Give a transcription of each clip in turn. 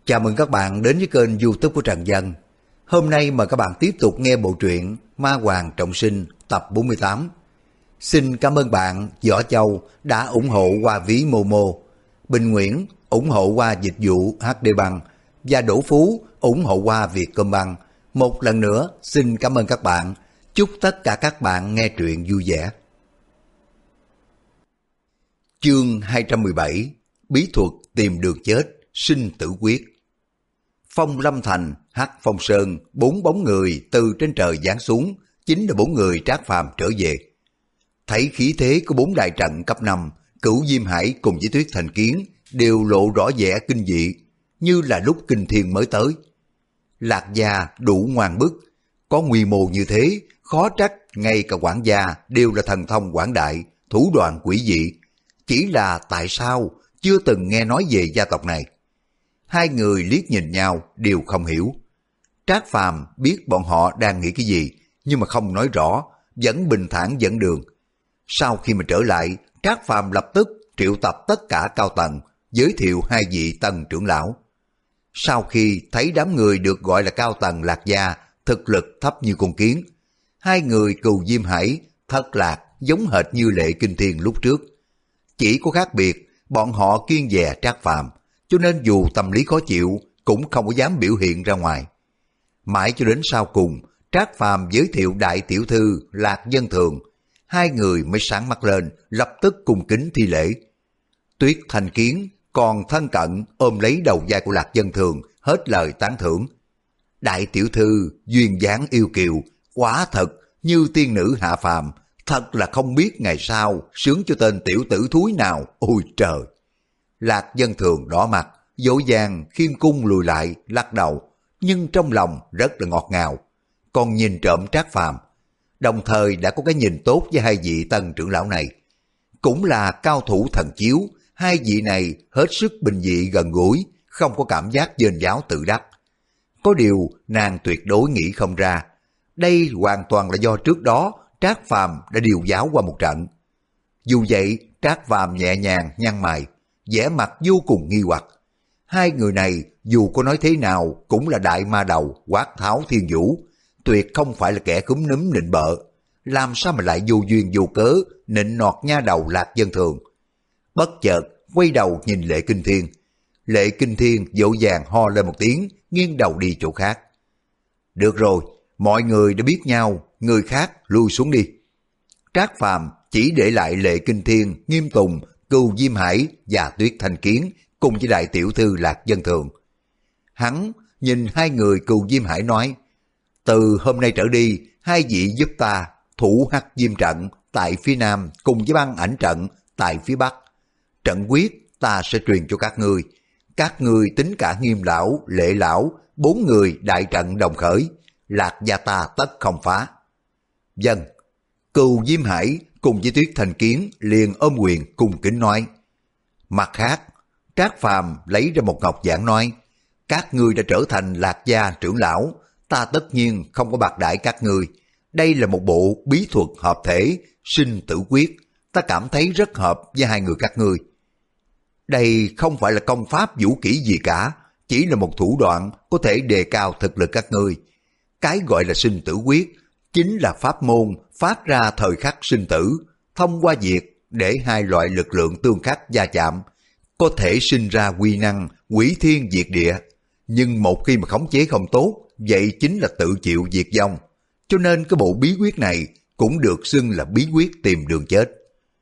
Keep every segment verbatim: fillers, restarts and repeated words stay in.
Chào mừng các bạn đến với kênh YouTube của Trần Dân. Hôm nay mời các bạn tiếp tục nghe bộ truyện Ma Hoàng Trọng Sinh tập bốn mươi tám. Xin cảm ơn bạn Võ Châu đã ủng hộ qua ví Momo, Bình Nguyễn ủng hộ qua dịch vụ hát đê Băng và Đỗ Phú ủng hộ qua Vietcombank. Một lần nữa xin cảm ơn các bạn. Chúc tất cả các bạn nghe truyện vui vẻ. Chương hai trăm mười bảy. Bí thuật tìm đường chết, sinh tử quyết. Phong Lâm Thành, Hắc Phong Sơn, bốn bóng người từ trên trời giáng xuống, chính là bốn người Trác Phàm trở về. Thấy khí thế của bốn đại trận cấp năm, Cửu Diêm Hải cùng với Tuyết Thành Kiến đều lộ rõ vẻ kinh dị, như là lúc kinh thiên mới tới. Lạc Gia đủ ngoan bức, có quy mô như thế, khó trách ngay cả quản gia đều là thần thông quảng đại, thủ đoạn quỷ dị. Chỉ là tại sao chưa từng nghe nói về gia tộc này? Hai người liếc nhìn nhau đều không hiểu. Trác Phàm biết bọn họ đang nghĩ cái gì, nhưng mà không nói rõ, vẫn bình thản dẫn đường. Sau khi mà trở lại, Trác Phàm lập tức triệu tập tất cả cao tầng, giới thiệu hai vị tầng trưởng lão. Sau khi thấy đám người được gọi là cao tầng Lạc Gia thực lực thấp như con kiến, hai người Cừu Diêm Hải, Thất Lạc giống hệt như Lệ Kinh Thiên lúc trước. Chỉ có khác biệt, bọn họ kiêng dè Trác Phàm, cho nên dù tâm lý khó chịu cũng không có dám biểu hiện ra ngoài. Mãi cho đến sau cùng, Trác Phàm giới thiệu đại tiểu thư Lạc Dân Thường, hai người mới sáng mắt lên, lập tức cung kính thi lễ. Tuyết Thành Kiến còn thân cận ôm lấy đầu vai của Lạc Dân Thường, hết lời tán thưởng. Đại tiểu thư duyên dáng yêu kiều, quả thật như tiên nữ hạ phàm, thật là không biết ngày sau sướng cho tên tiểu tử thúi nào, ôi trời. Lạc Dân Thường đỏ mặt, dỗ dàng khiêm cung lùi lại, lắc đầu, nhưng trong lòng rất là ngọt ngào, còn nhìn trộm Trác Phàm, đồng thời đã có cái nhìn tốt với hai vị tân trưởng lão này. Cũng là cao thủ thần chiếu, hai vị này hết sức bình dị gần gũi, không có cảm giác dên giáo tự đắc. Có điều nàng tuyệt đối nghĩ không ra, đây hoàn toàn là do trước đó Trác Phàm đã điều giáo qua một trận. Dù vậy, Trác Phàm nhẹ nhàng nhăn mày, vẻ mặt vô cùng nghi hoặc. Hai người này dù có nói thế nào cũng là đại ma đầu Quát Tháo Thiên Vũ, tuyệt không phải là kẻ cúm núm nịnh bợ, làm sao mà lại vô duyên vô cớ nịnh nọt nha đầu Lạc Dân Thường. Bất chợt quay đầu nhìn Lệ Kinh Thiên, Lệ Kinh Thiên dỗ dàng ho lên một tiếng, nghiêng đầu đi chỗ khác. Được rồi, mọi người đã biết nhau, người khác lui xuống đi. Trác Phàm chỉ để lại Lệ Kinh Thiên, Nghiêm Tùng, Cừu Diêm Hải và Tuyết Thành Kiến cùng với đại tiểu thư Lạc Dân Thường. Hắn nhìn hai người Cừu Diêm Hải nói, từ hôm nay trở đi, hai vị giúp ta thủ Hắc Diêm trận tại phía nam cùng với băng ảnh trận tại phía bắc. Trận quyết ta sẽ truyền cho các ngươi. Các ngươi tính cả Nghiêm lão, Lệ lão, bốn người đại trận đồng khởi, Lạc gia ta tất không phá. Dân. Cừu Diêm Hải cùng với Tuyết Thành Kiến liền ôm quyền cung kính nói. Mặt khác, Trác Phàm lấy ra một ngọc giản nói, các ngươi đã trở thành Lạc gia trưởng lão, ta tất nhiên không có bạc đãi các ngươi. Đây là một bộ bí thuật hợp thể, sinh tử quyết, ta cảm thấy rất hợp với hai người các ngươi. Đây không phải là công pháp vũ kỹ gì cả, chỉ là một thủ đoạn có thể đề cao thực lực các ngươi. Cái gọi là sinh tử quyết, chính là pháp môn phát ra thời khắc sinh tử, thông qua việc để hai loại lực lượng tương khắc va chạm, có thể sinh ra quy năng hủy thiên diệt địa. Nhưng một khi mà khống chế không tốt, vậy chính là tự chịu diệt vong. Cho nên cái bộ bí quyết này cũng được xưng là bí quyết tìm đường chết.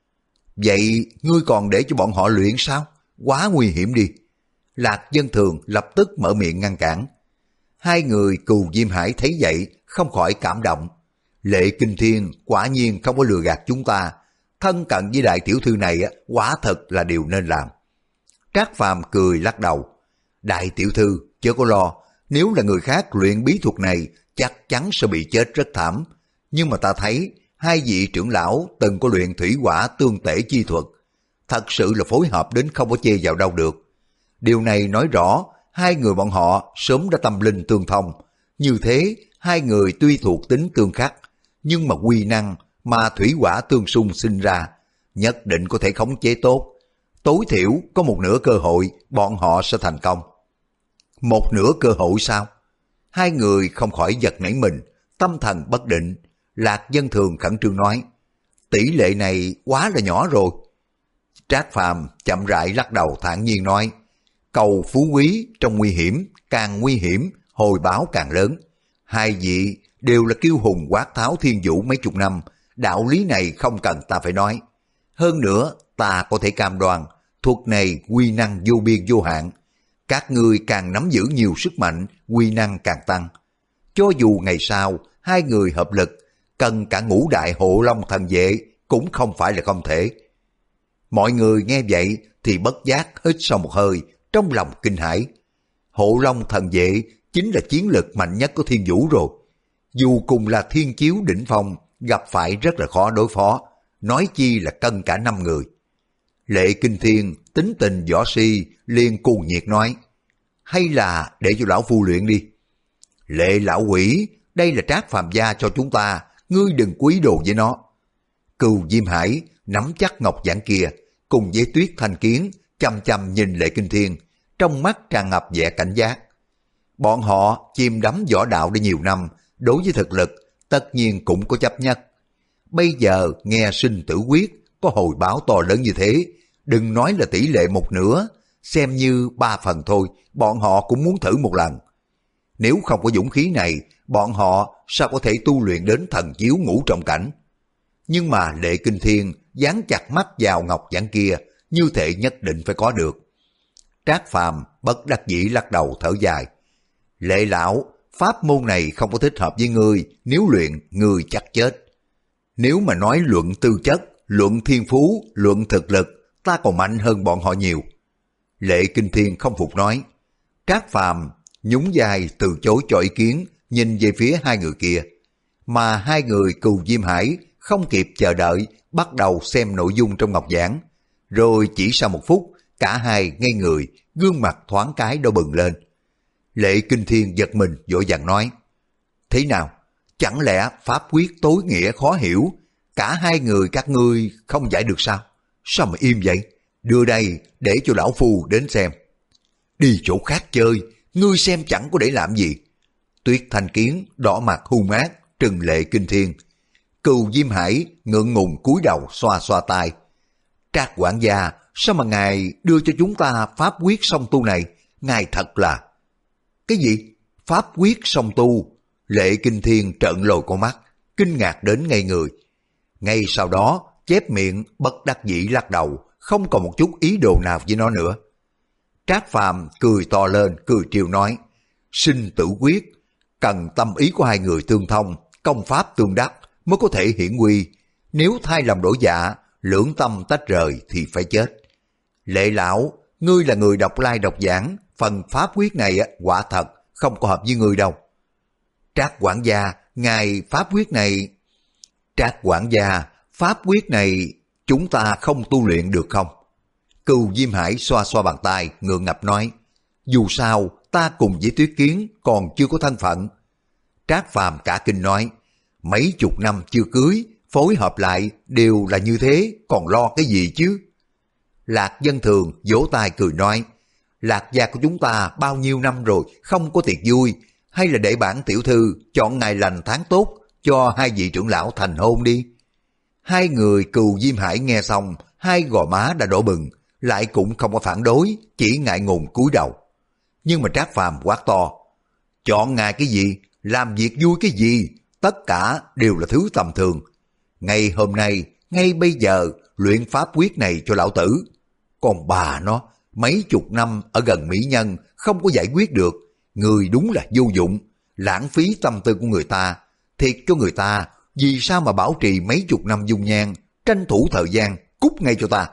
Vậy ngươi còn để cho bọn họ luyện sao? Quá nguy hiểm đi. Lạc Dân Thường lập tức mở miệng ngăn cản. Hai người Cừu Diêm Hải thấy vậy không khỏi cảm động. Lệ Kinh Thiên quả nhiên không có lừa gạt chúng ta, thân cận với đại tiểu thư này quả thật là điều nên làm. Trác Phàm cười lắc đầu. Đại tiểu thư chớ có lo, nếu là người khác luyện bí thuật này chắc chắn sẽ bị chết rất thảm. Nhưng mà ta thấy hai vị trưởng lão từng có luyện thủy hỏa tương tể chi thuật, thật sự là phối hợp đến không có chê vào đâu được. Điều này nói rõ hai người bọn họ sớm đã tâm linh tương thông. Như thế hai người tuy thuộc tính tương khắc, nhưng mà quy năng mà thủy hỏa tương xung sinh ra, nhất định có thể khống chế tốt. Tối thiểu có một nửa cơ hội bọn họ sẽ thành công. Một nửa cơ hội sao? Hai người không khỏi giật nảy mình, tâm thần bất định. Lạc Dân Thường khẩn trương nói, tỷ lệ này quá là nhỏ rồi. Trác Phàm chậm rãi lắc đầu thản nhiên nói, cầu phú quý trong nguy hiểm, càng nguy hiểm, hồi báo càng lớn. Hai vị đều là kiêu hùng quát tháo thiên vũ mấy chục năm, đạo lý này không cần ta phải nói. Hơn nữa, ta có thể cam đoan, thuật này quy năng vô biên vô hạn. Các ngươi càng nắm giữ nhiều sức mạnh, quy năng càng tăng. Cho dù ngày sau, hai người hợp lực, cần cả ngũ đại hộ long thần vệ cũng không phải là không thể. Mọi người nghe vậy thì bất giác hít sâu một hơi, trong lòng kinh hãi. Hộ long thần vệ chính là chiến lực mạnh nhất của thiên vũ rồi. Dù cùng là thiên chiếu đỉnh phong, gặp phải rất là khó đối phó, nói chi là cân cả năm người. Lệ Kinh Thiên tính tình võ si liền cuồng nhiệt nói, hay là để cho lão phu luyện đi. Lệ lão quỷ, đây là Trác Phàm gia cho chúng ta, ngươi đừng quý đồ với nó. Cừu Diêm Hải nắm chắc ngọc giản kia, cùng với Tuyết Thanh Kiến chăm chăm nhìn Lệ Kinh Thiên, trong mắt tràn ngập vẻ cảnh giác. Bọn họ chìm đắm võ đạo đã nhiều năm, đối với thực lực tất nhiên cũng có chấp nhất. Bây giờ nghe sinh tử quyết có hồi báo to lớn như thế, đừng nói là tỷ lệ một nửa, xem như ba phần thôi, bọn họ cũng muốn thử một lần. Nếu không có dũng khí này, bọn họ sao có thể tu luyện đến thần chiếu ngũ trọng cảnh. Nhưng mà Lệ Kinh Thiên dán chặt mắt vào ngọc giản kia, như thể nhất định phải có được. Trác Phàm bất đắc dĩ lắc đầu thở dài. Lệ lão, pháp môn này không có thích hợp với ngươi, nếu luyện ngươi chắc chết. Nếu mà nói luận tư chất, luận thiên phú, luận thực lực, ta còn mạnh hơn bọn họ nhiều. Lệ Kinh Thiên không phục nói. Trác Phàm nhún vai từ chối cho ý kiến, nhìn về phía hai người kia. Mà hai người Cừu Diêm Hải không kịp chờ đợi, bắt đầu xem nội dung trong ngọc giản. Rồi chỉ sau một phút, cả hai ngây người, gương mặt thoáng cái đỏ bừng lên. Lệ Kinh Thiên giật mình vội vàng nói, thế nào, chẳng lẽ pháp quyết tối nghĩa khó hiểu, cả hai người các ngươi không giải được sao? Sao mà im vậy? Đưa đây để cho lão phu đến xem. Đi chỗ khác chơi, ngươi xem chẳng có để làm gì. Tuyết Thanh Kiến đỏ mặt hung ác trừng Lệ Kinh Thiên. Cừu Diêm Hải ngượng ngùng cúi đầu xoa xoa tai. Trác quản gia, sao mà ngài đưa cho chúng ta pháp quyết song tu này? Ngài thật là... Cái gì? Pháp quyết song tu? Lệ Kinh Thiên trợn lồi con mắt, kinh ngạc đến ngây người. Ngay sau đó, chép miệng bất đắc dĩ lắc đầu, không còn một chút ý đồ nào với nó nữa. Trác Phàm cười to lên, cười trêu nói, sinh tử quyết, cần tâm ý của hai người tương thông, công pháp tương đắc mới có thể hiển quy. Nếu thay lòng đổi dạ, lưỡng tâm tách rời thì phải chết. Lệ lão, ngươi là người đọc lai đọc giảng, phần pháp quyết này quả thật không có hợp với ngươi đâu. Trác quản gia, ngài pháp quyết này... Trác quản gia, pháp quyết này chúng ta không tu luyện được không? Cừu Diêm Hải xoa xoa bàn tay, ngượng ngập nói, dù sao ta cùng với Tuyết Kiến còn chưa có thân phận. Trác Phàm cả kinh nói, mấy chục năm chưa cưới, phối hợp lại đều là như thế, còn lo cái gì chứ? Lạc Dân Thường vỗ tay cười nói, Lạc gia của chúng ta bao nhiêu năm rồi không có tiệc vui, hay là để bản tiểu thư chọn ngày lành tháng tốt cho hai vị trưởng lão thành hôn đi. Hai người Cừu Diêm Hải nghe xong, hai gò má đã đỏ bừng, lại cũng không có phản đối, chỉ ngại ngùng cúi đầu. Nhưng mà Trác Phàm quát to, chọn ngày cái gì, làm việc vui cái gì, tất cả đều là thứ tầm thường. Ngày hôm nay, ngay bây giờ, luyện pháp quyết này cho lão tử. Còn bà nó, mấy chục năm ở gần mỹ nhân, không có giải quyết được. Người đúng là vô dụng, lãng phí tâm tư của người ta. Thiệt cho người ta, vì sao mà bảo trì mấy chục năm dung nhan, tranh thủ thời gian, cút ngay cho ta.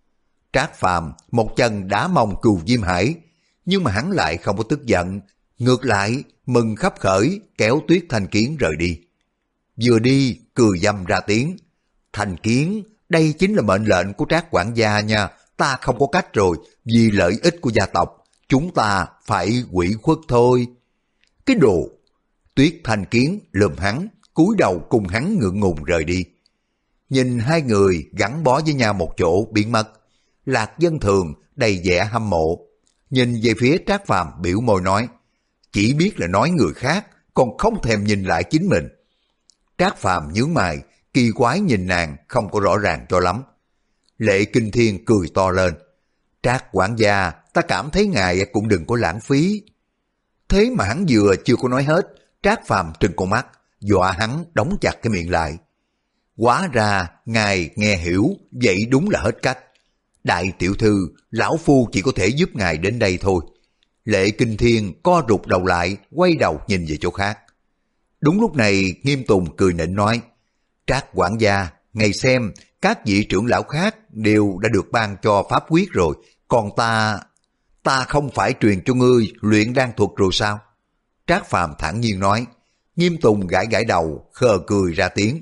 Trác Phàm một chân đá mông Cừu Diêm Hải, nhưng mà hắn lại không có tức giận, ngược lại mừng khắp khởi kéo Tuyết Thanh Kiến rời đi. Vừa đi cười dâm ra tiếng, Thanh Kiến, đây chính là mệnh lệnh của Trác quản gia nha, ta không có cách rồi, vì lợi ích của gia tộc, chúng ta phải quỷ khuất thôi. Cái đồ! Tuyết Thanh Kiến lườm hắn, cúi đầu cùng hắn ngượng ngùng rời đi. Nhìn hai người gắn bó với nhau một chỗ biến mất, Lạc Dân Thường đầy vẻ hâm mộ. nhìn về phía Trác Phàm biểu môi nói, chỉ biết là nói người khác, còn không thèm nhìn lại chính mình. Trác Phàm nhướng mày, kỳ quái nhìn nàng không có rõ ràng cho lắm. Lệ Kinh Thiên cười to lên, Trác quản gia, ta cảm thấy ngài cũng đừng có lãng phí. Thế mà hắn vừa chưa có nói hết, Trác Phàm trừng con mắt, dọa hắn đóng chặt cái miệng lại. Hóa ra ngài nghe hiểu, vậy đúng là hết cách. Đại tiểu thư, lão phu chỉ có thể giúp ngài đến đây thôi. Lệ Kinh Thiên co rụt đầu lại, quay đầu nhìn về chỗ khác. Đúng lúc này Nghiêm Tùng cười nịnh nói, Trác quản gia, ngài xem, các vị trưởng lão khác đều đã được ban cho pháp quyết rồi, còn ta, ta không phải truyền cho ngươi luyện đan thuật rồi sao? Trác Phàm thản nhiên nói. Nghiêm Tùng gãi gãi đầu, khờ cười ra tiếng.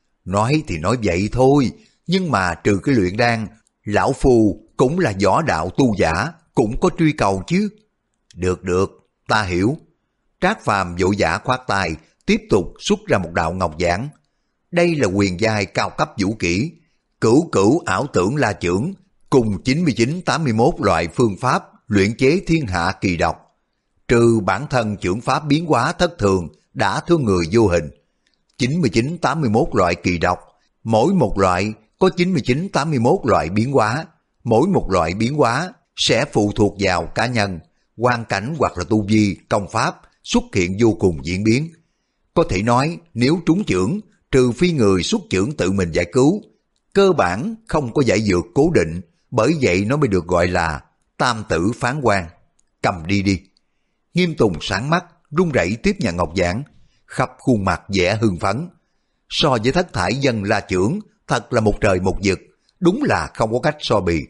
Nói thì nói vậy thôi, nhưng mà trừ cái luyện đan, lão phu cũng là võ đạo tu giả, cũng có truy cầu chứ. Được được, ta hiểu. Trác Phàm vội vã khoát tay, tiếp tục xuất ra một đạo ngọc giản. Đây là quyền giai cao cấp vũ kỹ, cửu cửu ảo tưởng la chưởng, cùng chín mươi chín tám mươi mốt loại phương pháp luyện chế thiên hạ kỳ độc. Trừ bản thân chưởng pháp biến hóa thất thường đã thương người vô hình. chín mươi chín tám mươi mốt loại kỳ độc, mỗi một loại có chín mươi chín tám mươi mốt loại biến hóa, mỗi một loại biến hóa sẽ phụ thuộc vào cá nhân, hoàn cảnh hoặc là tu vi, công pháp xuất hiện vô cùng diễn biến. Có thể nói nếu trúng chưởng, trừ phi người xuất chưởng tự mình giải cứu, cơ bản không có giải dược cố định, bởi vậy nó mới được gọi là tam tử phán quan. Cầm đi đi. Nghiêm Tùng sáng mắt, run rẩy tiếp nhận ngọc giản, khắp khuôn mặt vẻ hưng phấn. So với thất thải dân la chưởng, thật là một trời một vực, đúng là không có cách so bì.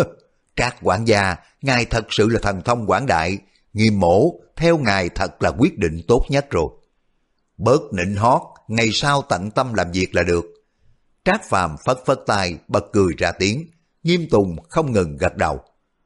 Trác quản gia, ngài thật sự là thần thông quảng đại, Nghiêm mỗ theo ngài thật là quyết định tốt nhất rồi. Bớt nịnh hót, ngày sau tận tâm làm việc là được. Trác Phàm phất phất tay, bật cười ra tiếng. Nghiêm Tùng không ngừng gật đầu.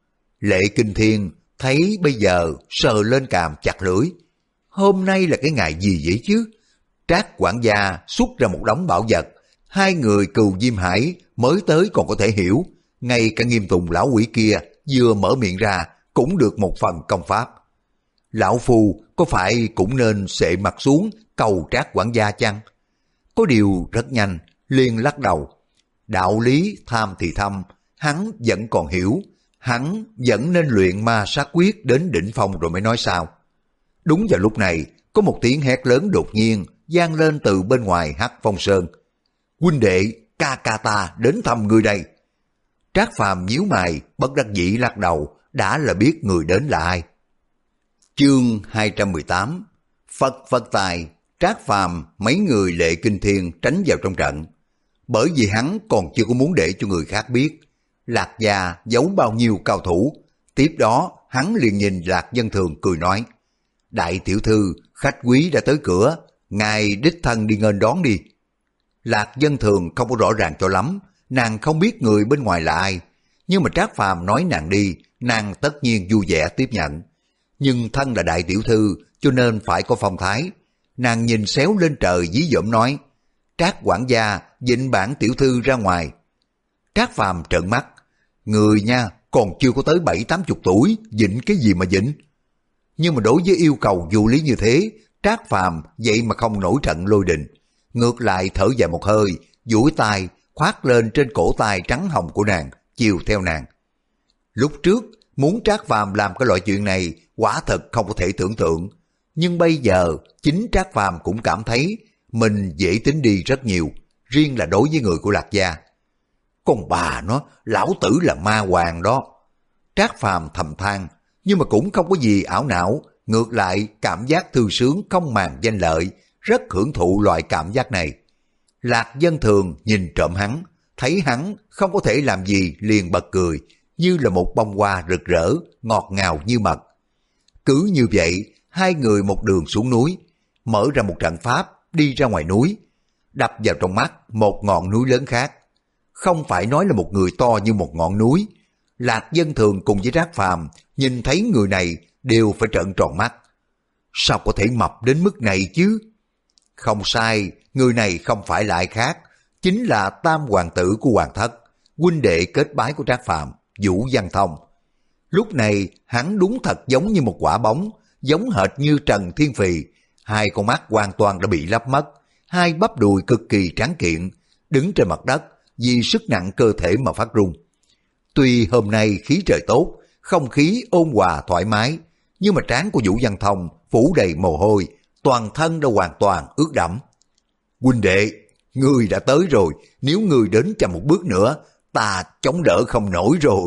Lệ Kinh Thiên thấy bây giờ sờ lên cằm chặt lưỡi. Hôm nay là cái ngày gì vậy chứ? Trác quản gia xuất ra một đống bảo vật, hai người Cừu Diêm Hải mới tới còn có thể hiểu, ngay cả Nghiêm Tùng lão quỷ kia vừa mở miệng ra cũng được một phần công pháp. Lão phu có phải cũng nên xệ mặt xuống cầu Trác quản gia chăng? Có điều rất nhanh liền lắc đầu. Đạo lý tham thì thâm, hắn vẫn còn hiểu, hắn vẫn nên luyện ma sát quyết đến đỉnh phong rồi mới nói sao. Đúng vào lúc này, có một tiếng hét lớn đột nhiên vang lên từ bên ngoài Hắc Phong Sơn. Huynh đệ, ca ca ta đến thăm người đây. Trác Phàm nhíu mày, bất đắc dĩ lắc đầu, đã là biết người đến là ai. Chương hai trăm mười tám. Phật Phật tài, Trác Phàm mấy người Lệ Kinh Thiên tránh vào trong trận. Bởi vì hắn còn chưa có muốn để cho người khác biết Lạc gia giấu bao nhiêu cao thủ. Tiếp đó hắn liền nhìn Lạc Dân Thường cười nói, đại tiểu thư, khách quý đã tới cửa, ngài đích thân đi nghênh đón đi. Lạc Dân Thường không có rõ ràng cho lắm, nàng không biết người bên ngoài là ai, nhưng mà Trác Phàm nói nàng đi, nàng tất nhiên vui vẻ tiếp nhận. Nhưng thân là đại tiểu thư cho nên phải có phong thái. Nàng nhìn xéo lên trời dí dỏm nói, Trác quản gia dịnh bản tiểu thư ra ngoài. Trác Phàm trợn mắt, người nha còn chưa có tới bảy tám chục tuổi, dịnh cái gì mà dịnh. Nhưng mà đối với yêu cầu vô lý như thế, Trác Phàm vậy mà không nổi trận lôi đình, ngược lại thở dài một hơi, duỗi tay khoác lên trên cổ tay trắng hồng của nàng, chiều theo nàng. Lúc trước muốn Trác Phàm làm cái loại chuyện này quả thật không có thể tưởng tượng, nhưng bây giờ chính Trác Phàm cũng cảm thấy mình dễ tính đi rất nhiều, riêng là đối với người của Lạc gia. Con bà nó, lão tử là ma hoàng đó. Trác Phàm thầm than, nhưng mà cũng không có gì ảo não, ngược lại cảm giác thư sướng không màng danh lợi, rất hưởng thụ loại cảm giác này. Lạc Dân Thường nhìn trộm hắn, thấy hắn không có thể làm gì liền bật cười, như là một bông hoa rực rỡ, ngọt ngào như mật. Cứ như vậy, hai người một đường xuống núi, mở ra một trận pháp, đi ra ngoài núi, đập vào trong mắt một ngọn núi lớn khác. Không phải nói là một người to như một ngọn núi. Lạc Dân Thường cùng với Trác Phàm nhìn thấy người này đều phải trợn tròn mắt. Sao có thể mập đến mức này chứ? Không sai, người này không phải là ai khác, chính là tam hoàng tử của hoàng thất, huynh đệ kết bái của Trác Phàm, Vũ Văn Thông. Lúc này hắn đúng thật giống như một quả bóng, giống hệt như Trần Thiên Phì, hai con mắt hoàn toàn đã bị lấp mất, hai bắp đùi cực kỳ tráng kiện, đứng trên mặt đất vì sức nặng cơ thể mà phát run. Tuy hôm nay khí trời tốt, không khí ôn hòa thoải mái, nhưng mà trán của Vũ Văn Thông phủ đầy mồ hôi, toàn thân đã hoàn toàn ướt đẫm. Huynh đệ, ngươi đã tới rồi, nếu ngươi đến chậm một bước nữa, ta chống đỡ không nổi rồi.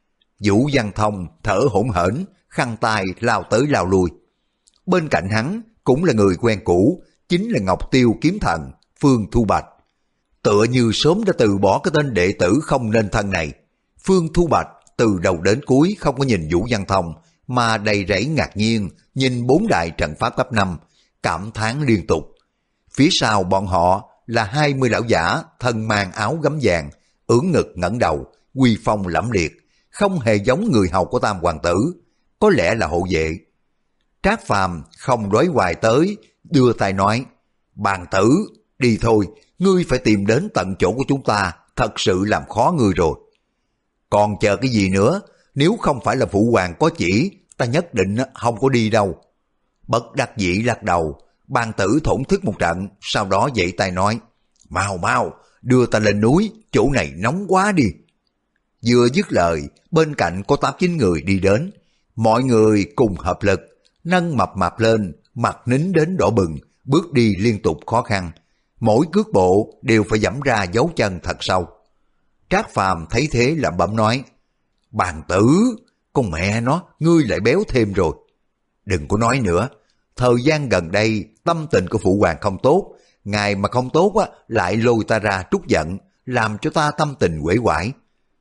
Vũ Văn Thông thở hổn hển, khăn tay lao tới lao lui. Bên cạnh hắn cũng là người quen cũ, chính là Ngọc Tiêu kiếm thần Phương Thu Bạch. Tựa như sớm đã từ bỏ cái tên đệ tử không nên thân này. Phương Thu Bạch từ đầu đến cuối không có nhìn Vũ Văn Thông, mà đầy rẫy ngạc nhiên nhìn bốn đại trận pháp cấp năm, cảm thán liên tục. Phía sau bọn họ là hai mươi lão giả thân mang áo gấm vàng, ưỡn ngực ngẩng đầu, uy phong lẫm liệt, không hề giống người hầu của Tam Hoàng tử, có lẽ là hộ vệ. Trác Phàm không đối hoài tới, đưa tay nói, bàn tử, đi thôi, ngươi phải tìm đến tận chỗ của chúng ta, thật sự làm khó ngươi rồi. Còn chờ cái gì nữa, nếu không phải là phụ hoàng có chỉ, ta nhất định không có đi đâu. Bất đắc dĩ lắc đầu, bàn tử thổn thức một trận, sau đó dậy tay nói, mau mau, đưa ta lên núi, chỗ này nóng quá đi. Vừa dứt lời, bên cạnh có tám chín người đi đến, mọi người cùng hợp lực, nâng mập mạp lên, mặt nín đến đỏ bừng, bước đi liên tục khó khăn, mỗi cước bộ đều phải dẫm ra dấu chân thật sâu. Trác Phàm thấy thế lẩm bẩm nói, bàn tử, con mẹ nó, ngươi lại béo thêm rồi. Đừng có nói nữa, thời gian gần đây tâm tình của phụ hoàng không tốt, ngài mà không tốt á lại lôi ta ra trút giận, làm cho ta tâm tình uể oải.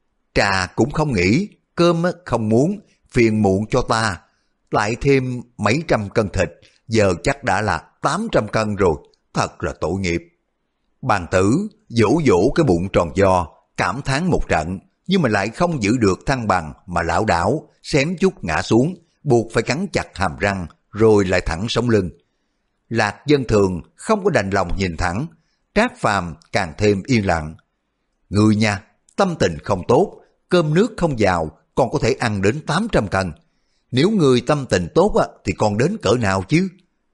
Trà cũng không nghĩ, cơm không muốn, phiền muộn cho ta, lại thêm mấy trăm cân thịt, giờ chắc đã là tám trăm cân rồi, thật là tội nghiệp. Bàn tử vỗ vỗ cái bụng tròn vo, cảm thán một trận, nhưng mà lại không giữ được thăng bằng mà lảo đảo, xém chút ngã xuống, buộc phải cắn chặt hàm răng, rồi lại thẳng sống lưng. Lạc Dân Thường không có đành lòng nhìn thẳng, Trác Phàm càng thêm yên lặng. Người nha, tâm tình không tốt, cơm nước không vào, còn có thể ăn đến tám trăm cân. Nếu người tâm tình tốt á, thì còn đến cỡ nào chứ?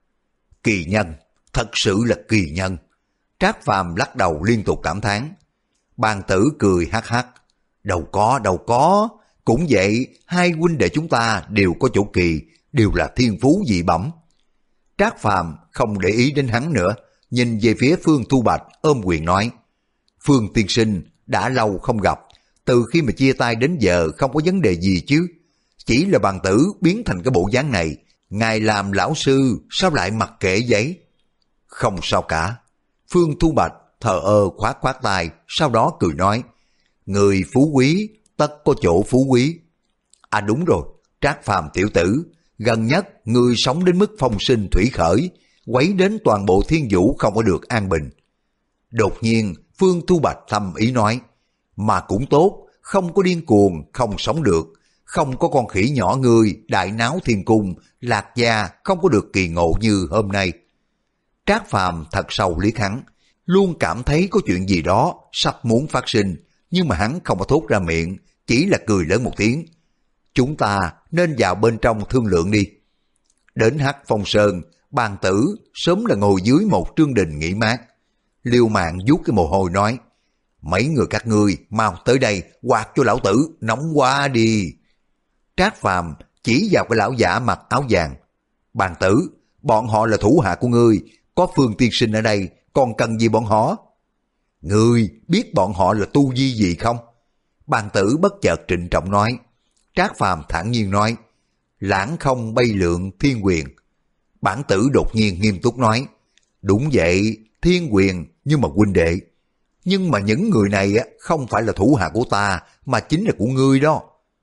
Kỳ nhân, thật sự là kỳ nhân. Trác Phàm lắc đầu liên tục cảm thán. Bàn tử cười hắc hắc. Đâu có, đâu có. Cũng vậy, hai huynh đệ chúng ta đều có chỗ kỳ, đều là thiên phú dị bẩm. Trác Phàm không để ý đến hắn nữa, nhìn về phía Phương Thu Bạch ôm quyền nói. Phương tiên sinh, đã lâu không gặp, từ khi mà chia tay đến giờ không có vấn đề gì chứ. Chỉ là bàn tử biến thành cái bộ dáng này, ngài làm lão sư sao lại mặc kệ vậy? Không sao cả. Phương Thu Bạch thờ ơ khoát khoát tay, sau đó cười nói, người phú quý tất có chỗ phú quý. À đúng rồi, Trác Phàm tiểu tử, gần nhất người sống đến mức phong sinh thủy khởi, quấy đến toàn bộ thiên vũ không có được an bình. Đột nhiên Phương Thu Bạch thầm ý nói, mà cũng tốt, không có điên cuồng, không sống được, không có con khỉ nhỏ người đại náo thiên cung, Lạc gia không có được kỳ ngộ như hôm nay. Trác Phàm thật sâu liếc hắn, luôn cảm thấy có chuyện gì đó sắp muốn phát sinh, nhưng mà hắn không có thốt ra miệng, chỉ là cười lớn một tiếng. Chúng ta nên vào bên trong thương lượng đi. Đến Hắc Phong Sơn, bàn tử sớm là ngồi dưới một trương đình nghỉ mát. Liêu Mạng vuốt cái mồ hôi nói, mấy người các ngươi mau tới đây quạt cho lão tử, nóng quá đi. Trác Phàm chỉ vào cái lão giả mặc áo vàng. Bàn tử, bọn họ là thủ hạ của ngươi, có Phương tiên sinh ở đây, còn cần gì bọn họ? Ngươi biết bọn họ là tu vi gì không? Bàn tử bất chợt trịnh trọng nói. Trác Phàm thản nhiên nói, lãng không bay lượng thiên quyền. Bản tử đột nhiên nghiêm túc nói, đúng vậy, thiên quyền, nhưng mà huynh đệ. Nhưng mà những người này không phải là thủ hạ của ta, mà chính là của ngươi đó.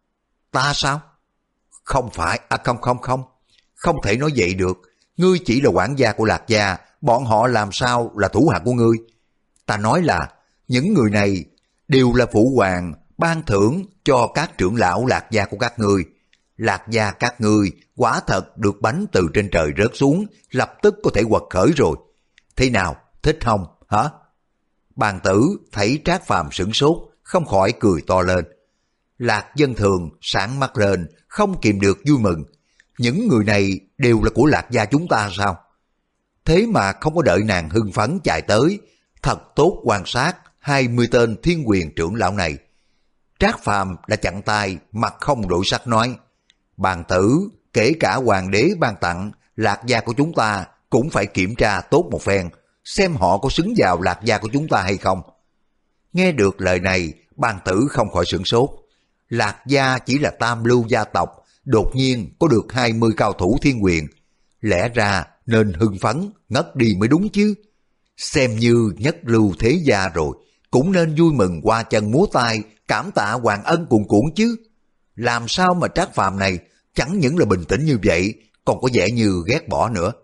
Ta sao? Không phải, à không không không, không thể nói vậy được. Ngươi chỉ là quản gia của Lạc gia, bọn họ làm sao là thủ hạ của ngươi? Ta nói là, những người này đều là phụ hoàng ban thưởng cho các trưởng lão Lạc gia của các ngươi. Lạc gia các ngươi quả thật được bánh từ trên trời rớt xuống, lập tức có thể quật khởi rồi. Thế nào, thích không, hả? Bàn tử thấy Trác Phàm sửng sốt, không khỏi cười to lên. Lạc Dân Thường sáng mắt lên, không kìm được vui mừng. Những người này đều là của Lạc gia chúng ta sao? Thế mà không có đợi nàng hưng phấn chạy tới, thật tốt quan sát hai mươi tên thiên quyền trưởng lão này. Trác Phàm đã chặn tay, mặt không đổi sắc nói, bàn tử, kể cả hoàng đế ban tặng, Lạc gia của chúng ta cũng phải kiểm tra tốt một phen, xem họ có xứng vào Lạc gia của chúng ta hay không. Nghe được lời này, bàn tử không khỏi sửng sốt. Lạc gia chỉ là tam lưu gia tộc, đột nhiên có được hai mươi cao thủ thiên quyền. Lẽ ra nên hưng phấn, ngất đi mới đúng chứ. Xem như nhất lưu thế gia rồi, cũng nên vui mừng qua chân múa tay, cảm tạ hoàng ân cuồn cuộn chứ. Làm sao mà Trác Phàm này chẳng những là bình tĩnh như vậy, còn có vẻ như ghét bỏ nữa.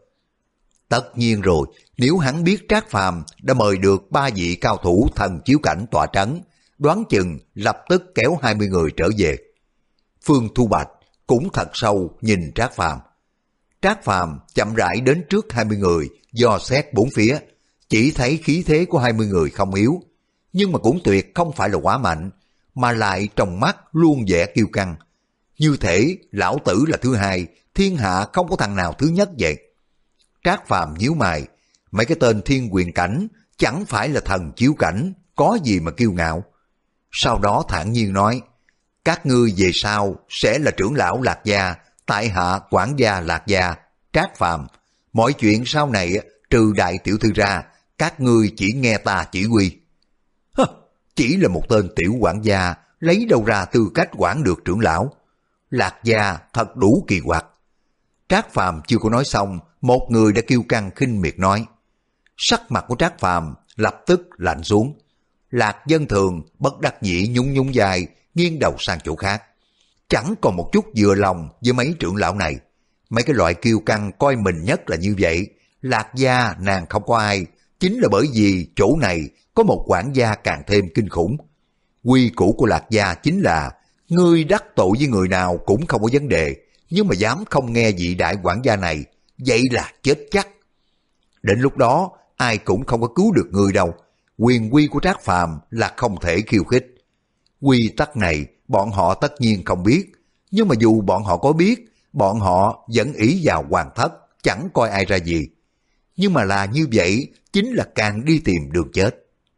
Tất nhiên rồi, nếu hắn biết Trác Phàm đã mời được ba vị cao thủ thần chiếu cảnh tọa trấn, đoán chừng lập tức kéo hai mươi người trở về. Phương Thu Bạch cũng thật sâu nhìn Trác Phàm. Trác Phàm chậm rãi đến trước hai mươi người, dò xét bốn phía, chỉ thấy khí thế của hai mươi người không yếu, nhưng mà cũng tuyệt không phải là quá mạnh, mà lại trong mắt luôn vẻ kiêu căng. Như thể lão tử là thứ hai, thiên hạ không có thằng nào thứ nhất vậy. Trác Phàm nhíu mày, mấy cái tên thiên quyền cảnh chẳng phải là thần chiếu cảnh, có gì mà kiêu ngạo. Sau đó thản nhiên nói, các ngươi về sau sẽ là trưởng lão Lạc gia, tại hạ quản gia Lạc gia, Trác Phàm. Mọi chuyện sau này trừ đại tiểu thư ra, các ngươi chỉ nghe ta chỉ huy. Hơ, chỉ là một tên tiểu quản gia, lấy đâu ra tư cách quản được trưởng lão? Lạc gia thật đủ kỳ quặc. Trác Phàm chưa có nói xong, một người đã kiêu căng khinh miệt nói. Sắc mặt của Trác Phàm lập tức lạnh xuống. Lạc Dân Thường bất đắc dĩ nhún nhún vai, nghiêng đầu sang chỗ khác. Chẳng còn một chút vừa lòng với mấy trưởng lão này. Mấy cái loại kiêu căng coi mình nhất là như vậy. Lạc gia nàng không có ai, chính là bởi vì chỗ này có một quản gia càng thêm kinh khủng. Quy củ của Lạc gia chính là ngươi đắc tội với người nào cũng không có vấn đề, nhưng mà dám không nghe vị đại quản gia này, vậy là chết chắc. Đến lúc đó ai cũng không có cứu được người đâu. Quyền quy của Trác Phàm là không thể khiêu khích. Quy tắc này bọn họ tất nhiên không biết, nhưng mà dù bọn họ có biết, bọn họ vẫn ý vào hoàng thất, chẳng coi ai ra gì. Nhưng mà là như vậy chính là càng đi tìm đường chết.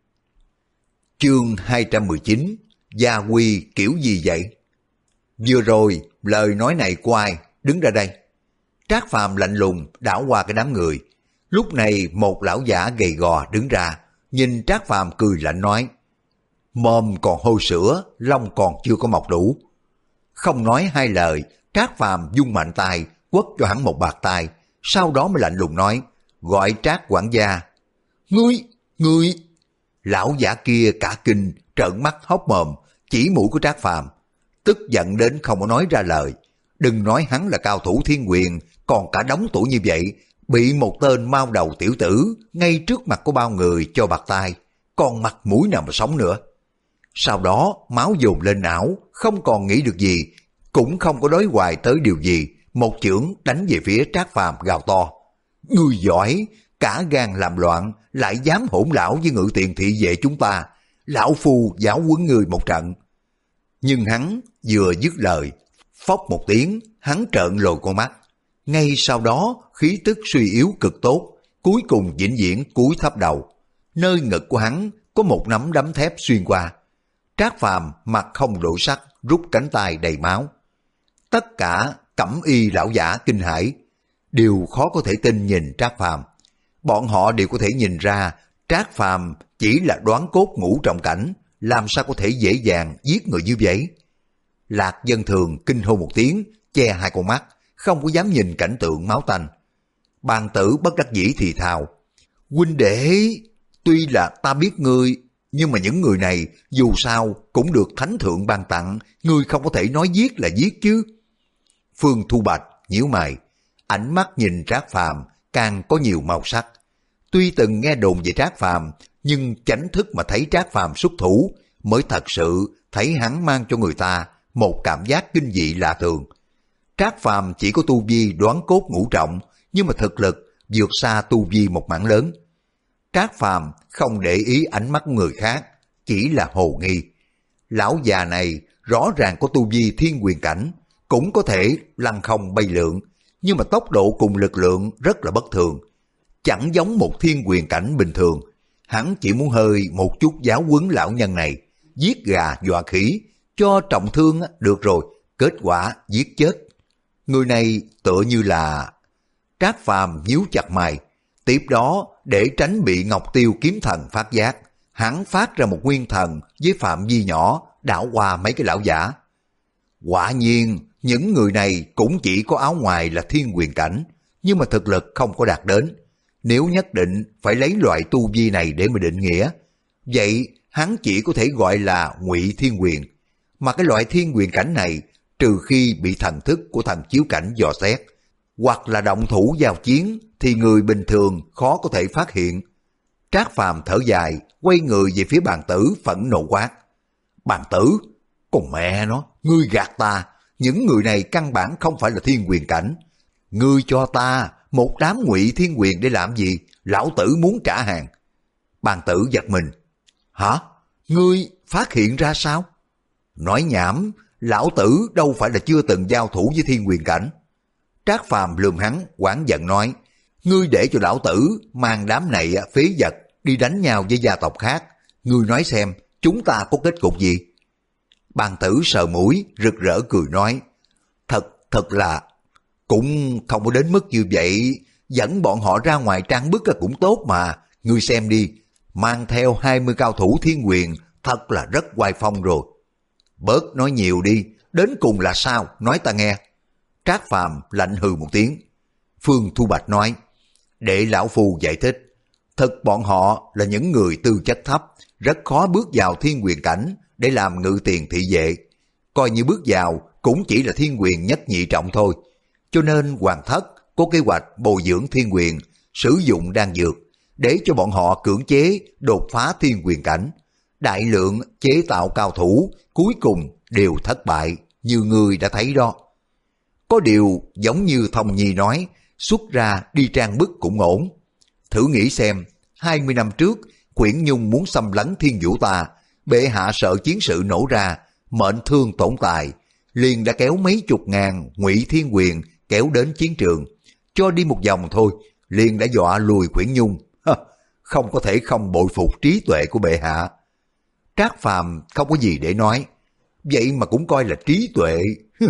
Chương hai trăm mười chín, gia quy kiểu gì vậy? Vừa rồi lời nói này của ai? Đứng ra đây. Trác Phàm lạnh lùng đảo qua cái đám người. Lúc này một lão giả gầy gò đứng ra, nhìn Trác Phàm cười lạnh nói, mồm còn hôi sữa, lông còn chưa có mọc đủ. Không nói hai lời, Trác Phàm vung mạnh tay, quất cho hắn một bạt tay, sau đó mới lạnh lùng nói, gọi Trác quản gia. Ngươi, ngươi! Lão giả kia cả kinh, trợn mắt hốc mồm, chỉ mũi của Trác Phàm, tức giận đến không có nói ra lời. Đừng nói hắn là cao thủ thiên quyền, còn cả đống tuổi như vậy, bị một tên mao đầu tiểu tử ngay trước mặt của bao người cho bạt tay, còn mặt mũi nào mà sống nữa. Sau đó máu dồn lên não, không còn nghĩ được gì, cũng không có đối hoài tới điều gì, một chưởng đánh về phía Trác Phàm gào to. Ngươi giỏi, cả gan làm loạn, lại dám hỗn lão với ngự tiền thị vệ chúng ta, lão phu giáo huấn người một trận. Nhưng hắn vừa dứt lời, phốc một tiếng, hắn trợn lồi con mắt. Ngay sau đó khí tức suy yếu cực tốt, cuối cùng vĩnh viễn cúi thấp đầu. Nơi ngực của hắn có một nắm đấm thép xuyên qua. Trác Phàm mặt không đổi sắc, rút cánh tay đầy máu. Tất cả cẩm y lão giả kinh hãi, đều khó có thể tin nhìn Trác Phàm. Bọn họ đều có thể nhìn ra Trác Phàm chỉ là đoán cốt ngũ trọng cảnh, làm sao có thể dễ dàng giết người như vậy. Lạc Dân Thường kinh hô một tiếng, che hai con mắt, không có dám nhìn cảnh tượng máu tanh. Bàn tử bất đắc dĩ thì thào, huynh đệ, tuy là ta biết ngươi, nhưng mà những người này dù sao cũng được thánh thượng ban tặng, ngươi không có thể nói giết là giết chứ. Phương Thu Bạch nhíu mày, ánh mắt nhìn Trác Phàm càng có nhiều màu sắc. Tuy từng nghe đồn về Trác Phàm, nhưng chánh thức mà thấy Trác Phàm xuất thủ mới thật sự thấy hắn mang cho người ta một cảm giác kinh dị lạ thường. Trác Phàm chỉ có tu vi đoán cốt ngũ trọng, nhưng mà thực lực vượt xa tu vi một mảng lớn. Trác Phàm không để ý ánh mắt người khác, chỉ là hồ nghi. Lão già này rõ ràng có tu vi thiên quyền cảnh, cũng có thể lăng không bay lượn, nhưng mà tốc độ cùng lực lượng rất là bất thường. Chẳng giống một thiên quyền cảnh bình thường, hắn chỉ muốn hơi một chút giáo huấn lão nhân này, giết gà dọa khỉ, cho trọng thương được rồi, kết quả giết chết. Người này tựa như là... Trác Phàm nhíu chặt mày, tiếp đó để tránh bị Ngọc Tiêu kiếm thần phát giác, hắn phát ra một nguyên thần với phạm vi nhỏ đảo qua mấy cái lão giả. Quả nhiên, những người này cũng chỉ có áo ngoài là thiên quyền cảnh, nhưng mà thực lực không có đạt đến. Nếu nhất định phải lấy loại tu vi này để mà định nghĩa, vậy hắn chỉ có thể gọi là ngụy thiên quyền. Mà cái loại thiên quyền cảnh này, trừ khi bị thần thức của thần chiếu cảnh dò xét, hoặc là động thủ giao chiến, thì người bình thường khó có thể phát hiện. Trác Phàm thở dài, quay người về phía Bàn Tử phẫn nộ quát. Bàn Tử, con mẹ nó, ngươi gạt ta, những người này căn bản không phải là thiên quyền cảnh. Ngươi cho ta một đám ngụy thiên quyền để làm gì? Lão tử muốn trả hàng. Bàn Tử giật mình. Hả? Ngươi phát hiện ra sao? Nói nhảm, lão tử đâu phải là chưa từng giao thủ với thiên quyền cảnh. Trác Phàm lườm hắn, oán giận nói, ngươi để cho lão tử mang đám này phế vật đi đánh nhau với gia tộc khác, ngươi nói xem chúng ta có kết cục gì? Bàn Tử sờ mũi, rực rỡ cười nói, thật, thật là, cũng không có đến mức như vậy, dẫn bọn họ ra ngoài trang bức cũng tốt mà, ngươi xem đi, mang theo hai mươi cao thủ thiên quyền, thật là rất oai phong rồi. Bớt nói nhiều đi, đến cùng là sao, nói ta nghe. Trác Phàm lạnh hừ một tiếng. Phương Thu Bạch nói, để lão phu giải thích, thật bọn họ là những người tư chất thấp, rất khó bước vào thiên quyền cảnh để làm ngự tiền thị vệ. Coi như bước vào cũng chỉ là thiên quyền nhất nhị trọng thôi. Cho nên Hoàng Thất có kế hoạch bồi dưỡng thiên quyền, sử dụng đan dược, để cho bọn họ cưỡng chế đột phá thiên quyền cảnh. Đại lượng chế tạo cao thủ, cuối cùng đều thất bại, như người đã thấy đó. Có điều giống như Thông Nhi nói, xuất ra đi trang bức cũng ổn. Thử nghĩ xem, hai mươi năm trước, Quyển Nhung muốn xâm lấn thiên vũ ta, bệ hạ sợ chiến sự nổ ra, mệnh thương tổn tài, liền đã kéo mấy chục ngàn ngụy thiên quyền kéo đến chiến trường. Cho đi một vòng thôi, liền đã dọa lùi Quyển Nhung. Không có thể không bội phục trí tuệ của bệ hạ. Trác Phàm không có gì để nói, vậy mà cũng coi là trí tuệ.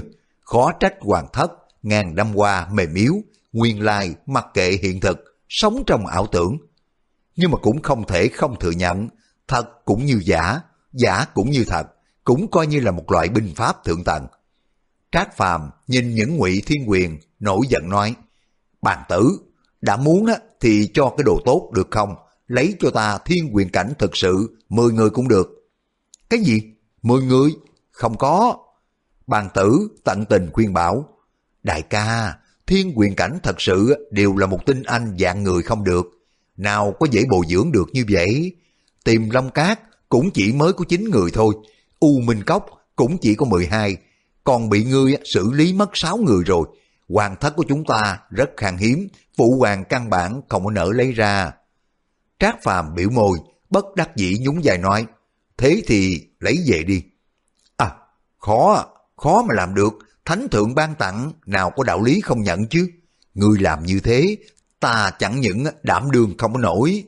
Khó trách Hoàng Thất ngàn năm qua mềm yếu, nguyên lai mặc kệ hiện thực, sống trong ảo tưởng. Nhưng mà cũng không thể không thừa nhận, thật cũng như giả, giả cũng như thật, cũng coi như là một loại binh pháp thượng tầng. Trác Phàm nhìn những ngụy thiên quyền, nổi giận nói, Bàn Tử, đã muốn á, thì cho cái đồ tốt được không? Lấy cho ta thiên quyền cảnh thực sự, mười người cũng được. Cái gì? Mười người? Không có. Bàn Tử tận tình khuyên bảo, đại ca, thiên quyền cảnh thật sự đều là một tinh anh dạng người không được, nào có dễ bồi dưỡng được như vậy. Tìm Long Cát cũng chỉ mới có chín người thôi, U Minh Cốc cũng chỉ có mười hai, còn bị ngươi xử lý mất sáu người rồi. Hoàng thất của chúng ta rất khan hiếm, phụ hoàng căn bản không có nỡ lấy ra. Trác Phàm biểu môi, bất đắc dĩ nhún vai nói, thế thì lấy về đi. À, khó, khó mà làm được, thánh thượng ban tặng, nào có đạo lý không nhận chứ. Ngươi làm như thế, ta chẳng những đảm đương không có nổi.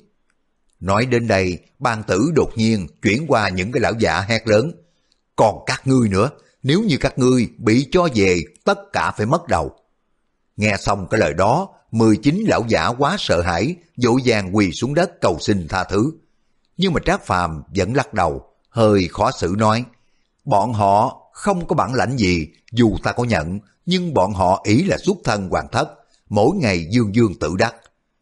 Nói đến đây, Ban Tử đột nhiên chuyển qua những cái lão giả hét lớn, còn các ngươi nữa, nếu như các ngươi bị cho về, tất cả phải mất đầu. Nghe xong cái lời đó, mười chín lão giả quá sợ hãi, vội vàng quỳ xuống đất cầu xin tha thứ. Nhưng mà Trác Phàm vẫn lắc đầu, hơi khó xử nói, bọn họ không có bản lãnh gì, dù ta có nhận, nhưng bọn họ ý là xuất thân Hoàng Thất, mỗi ngày dương dương tự đắc.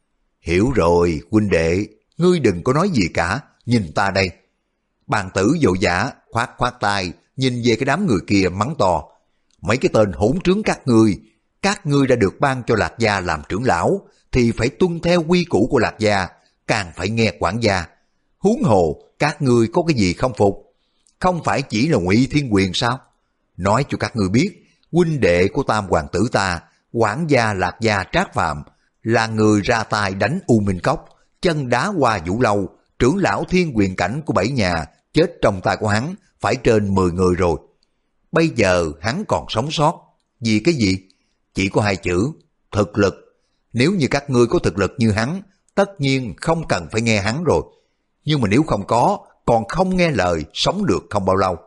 Hiểu rồi, huynh đệ, ngươi đừng có nói gì cả, nhìn ta đây. Bàn Tử vội vã khoát khoát tay, nhìn về cái đám người kia mắng to, mấy cái tên hỗn trướng các ngươi, các ngươi đã được ban cho Lạc Gia làm trưởng lão, thì phải tuân theo quy củ của Lạc Gia, càng phải nghe quản gia. Huống hồ, các ngươi có cái gì không phục? Không phải chỉ là Ngụy Thiên Quyền sao? Nói cho các ngươi biết, huynh đệ của Tam Hoàng tử ta, quản gia Lạc Gia Trác Phàm, là người ra tay đánh U Minh Cốc, chân đá qua Vũ Lâu, trưởng lão thiên quyền cảnh của bảy nhà, chết trong tay của hắn, phải trên mười người rồi. bây giờ hắn còn sống sót. Vì cái gì? Chỉ có hai chữ, thực lực. Nếu như các ngươi có thực lực như hắn, tất nhiên không cần phải nghe hắn rồi. Nhưng mà nếu không có, còn không nghe lời, sống được không bao lâu.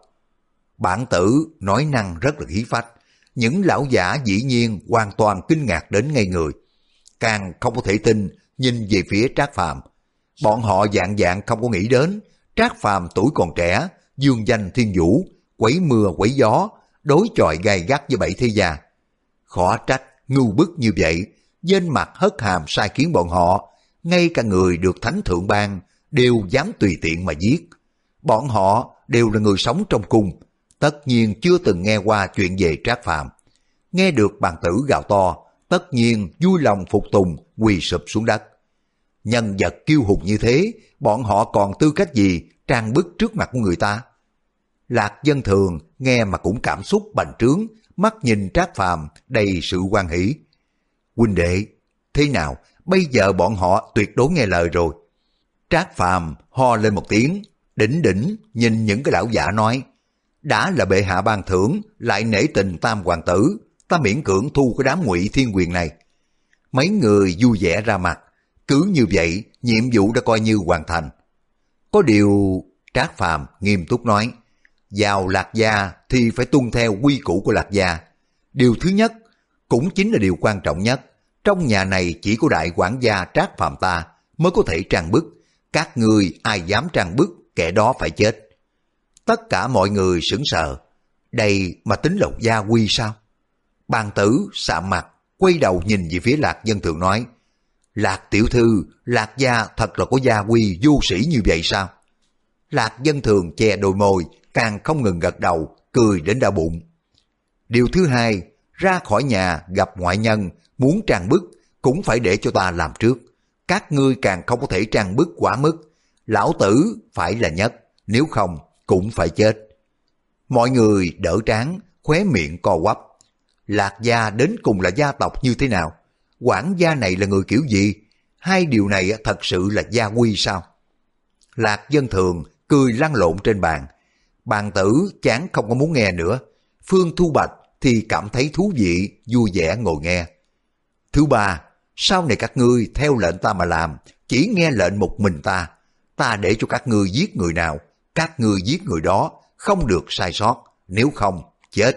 Bản tử nói năng rất là khí phách. Những lão giả dĩ nhiên hoàn toàn kinh ngạc đến ngây người. Càng không có thể tin, nhìn về phía Trác Phàm. Bọn họ dạng dạng không có nghĩ đến, Trác Phàm tuổi còn trẻ, dương danh thiên vũ, quấy mưa quấy gió, đối chọi gay gắt với bảy thế gia. Khó trách, ngu bức như vậy, trên mặt hất hàm sai khiến bọn họ, ngay cả người được thánh thượng ban đều dám tùy tiện mà giết. Bọn họ đều là người sống trong cung, tất nhiên chưa từng nghe qua chuyện về Trác Phàm. Nghe được bàn tử gào to, tất nhiên vui lòng phục tùng, quỳ sụp xuống đất. Nhân vật kiêu hùng như thế, bọn họ còn tư cách gì trang bức trước mặt của người ta? Lạc Dân Thường nghe mà cũng cảm xúc bành trướng, mắt nhìn Trác Phàm đầy sự hoan hỷ. Huynh đệ, thế nào, bây giờ bọn họ tuyệt đối nghe lời rồi. Trác Phàm ho lên một tiếng, đỉnh đỉnh nhìn những cái lão giả nói, đã là bệ hạ ban thưởng, lại nể tình tam hoàng tử, ta miễn cưỡng thu cái đám Ngụy Thiên Quyền này. Mấy người vui vẻ ra mặt, cứ như vậy nhiệm vụ đã coi như hoàn thành. Có điều, Trác Phàm nghiêm túc nói, vào Lạc Gia thì phải tuân theo quy củ của Lạc Gia. Điều thứ nhất, cũng chính là điều quan trọng nhất, trong nhà này chỉ có đại quản gia Trác Phàm ta mới có thể trang bức, các ngươi ai dám trang bức, kẻ đó phải chết. Tất cả mọi người sững sờ, đây mà tính là gia quy sao? Bàn tử sạm mặt, quay đầu nhìn về phía Lạc Dân Thường nói, Lạc tiểu thư, Lạc gia thật là có gia quy vô sĩ như vậy sao? Lạc Dân Thường che đôi môi, càng không ngừng gật đầu, cười đến đau bụng. Điều thứ hai, ra khỏi nhà gặp ngoại nhân, muốn trang bức cũng phải để cho ta làm trước. Các ngươi càng không có thể trang bức quá mức. Lão tử phải là nhất, nếu không cũng phải chết. Mọi người đỡ trán, khóe miệng co quắp. Lạc gia đến cùng là gia tộc như thế nào? Quản gia này là người kiểu gì? Hai điều này thật sự là gia quy sao? Lạc Dân Thường cười lăn lộn trên bàn. Bàn tử chán không có muốn nghe nữa. Phương Thu Bạch thì cảm thấy thú vị, vui vẻ ngồi nghe. Thứ ba, sau này các ngươi theo lệnh ta mà làm, chỉ nghe lệnh một mình ta. Ta để cho các ngươi giết người nào, các ngươi giết người đó, không được sai sót, nếu không, chết.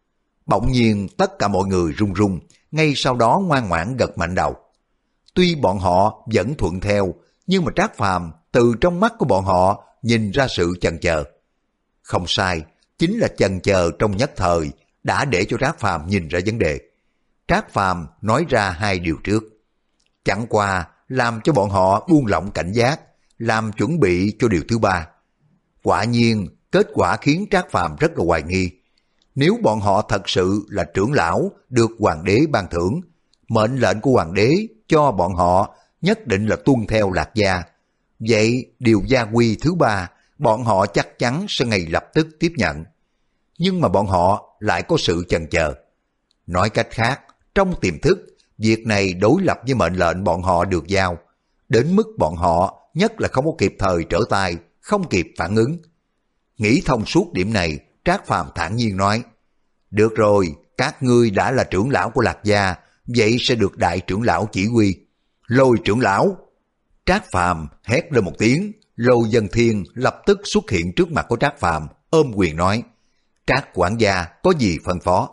Bỗng nhiên tất cả mọi người run run, ngay sau đó ngoan ngoãn gật mạnh đầu. Tuy bọn họ vẫn thuận theo, nhưng mà Trác Phàm từ trong mắt của bọn họ nhìn ra sự chần chờ. Không sai, chính là chần chờ trong nhất thời đã để cho Trác Phàm nhìn ra vấn đề. Trác Phàm nói ra hai điều trước, chẳng qua làm cho bọn họ buông lỏng cảnh giác, làm chuẩn bị cho điều thứ ba. Quả nhiên, kết quả khiến Trác Phàm rất là hoài nghi. Nếu bọn họ thật sự là trưởng lão được hoàng đế ban thưởng, mệnh lệnh của hoàng đế cho bọn họ nhất định là tuân theo Lạc gia. Vậy điều gia quy thứ ba, bọn họ chắc chắn sẽ ngay lập tức tiếp nhận. Nhưng mà bọn họ lại có sự chần chờ. Nói cách khác, trong tiềm thức, việc này đối lập với mệnh lệnh bọn họ được giao, đến mức bọn họ nhất là không có kịp thời trở tay, không kịp phản ứng. Nghĩ thông suốt điểm này, Trác Phàm thản nhiên nói, được rồi, các ngươi đã là trưởng lão của Lạc gia, vậy sẽ được đại trưởng lão chỉ huy. Lôi trưởng lão! Trác Phàm hét lên một tiếng, Lôi Dân Thiên lập tức xuất hiện trước mặt của Trác Phàm, ôm quyền nói, Trác quản gia có gì phân phó?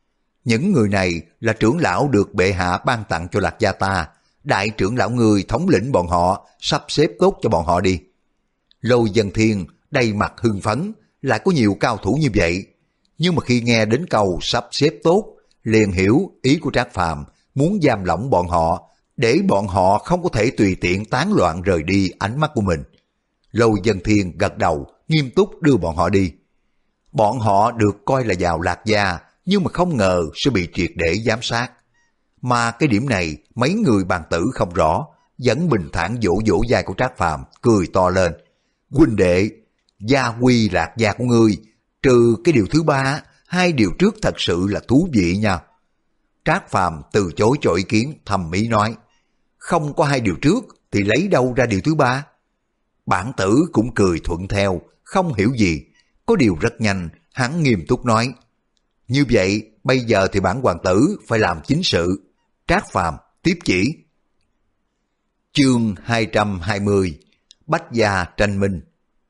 Những người này là trưởng lão được bệ hạ ban tặng cho Lạc gia ta, đại trưởng lão người thống lĩnh bọn họ, sắp xếp tốt cho bọn họ đi. Lôi Dân Thiên đầy mặt hưng phấn, lại có nhiều cao thủ như vậy, nhưng mà khi nghe đến câu sắp xếp tốt, liền hiểu ý của Trác Phàm muốn giam lỏng bọn họ, để bọn họ không có thể tùy tiện tán loạn rời đi ánh mắt của mình. Lôi Dân Thiên gật đầu, nghiêm túc đưa bọn họ đi. Bọn họ được coi là vào Lạc gia, nhưng mà không ngờ sẽ bị triệt để giám sát. Mà cái điểm này mấy người bàn tử không rõ, vẫn bình thản vỗ vỗ vai của Trác Phàm, cười to lên. Huynh đệ, gia quy Lạc gia của ngươi, trừ cái điều thứ ba, hai điều trước thật sự là thú vị nha. Trác Phàm từ chối cho ý kiến, thầm mỹ nói, không có hai điều trước thì lấy đâu ra điều thứ ba? Bản tử cũng cười thuận theo, không hiểu gì. Có điều rất nhanh, hắn nghiêm túc nói, Như vậy, bây giờ thì bản hoàng tử phải làm chính sự. Trác Phàm tiếp chỉ. Chương hai trăm hai mươi. Bách gia tranh minh.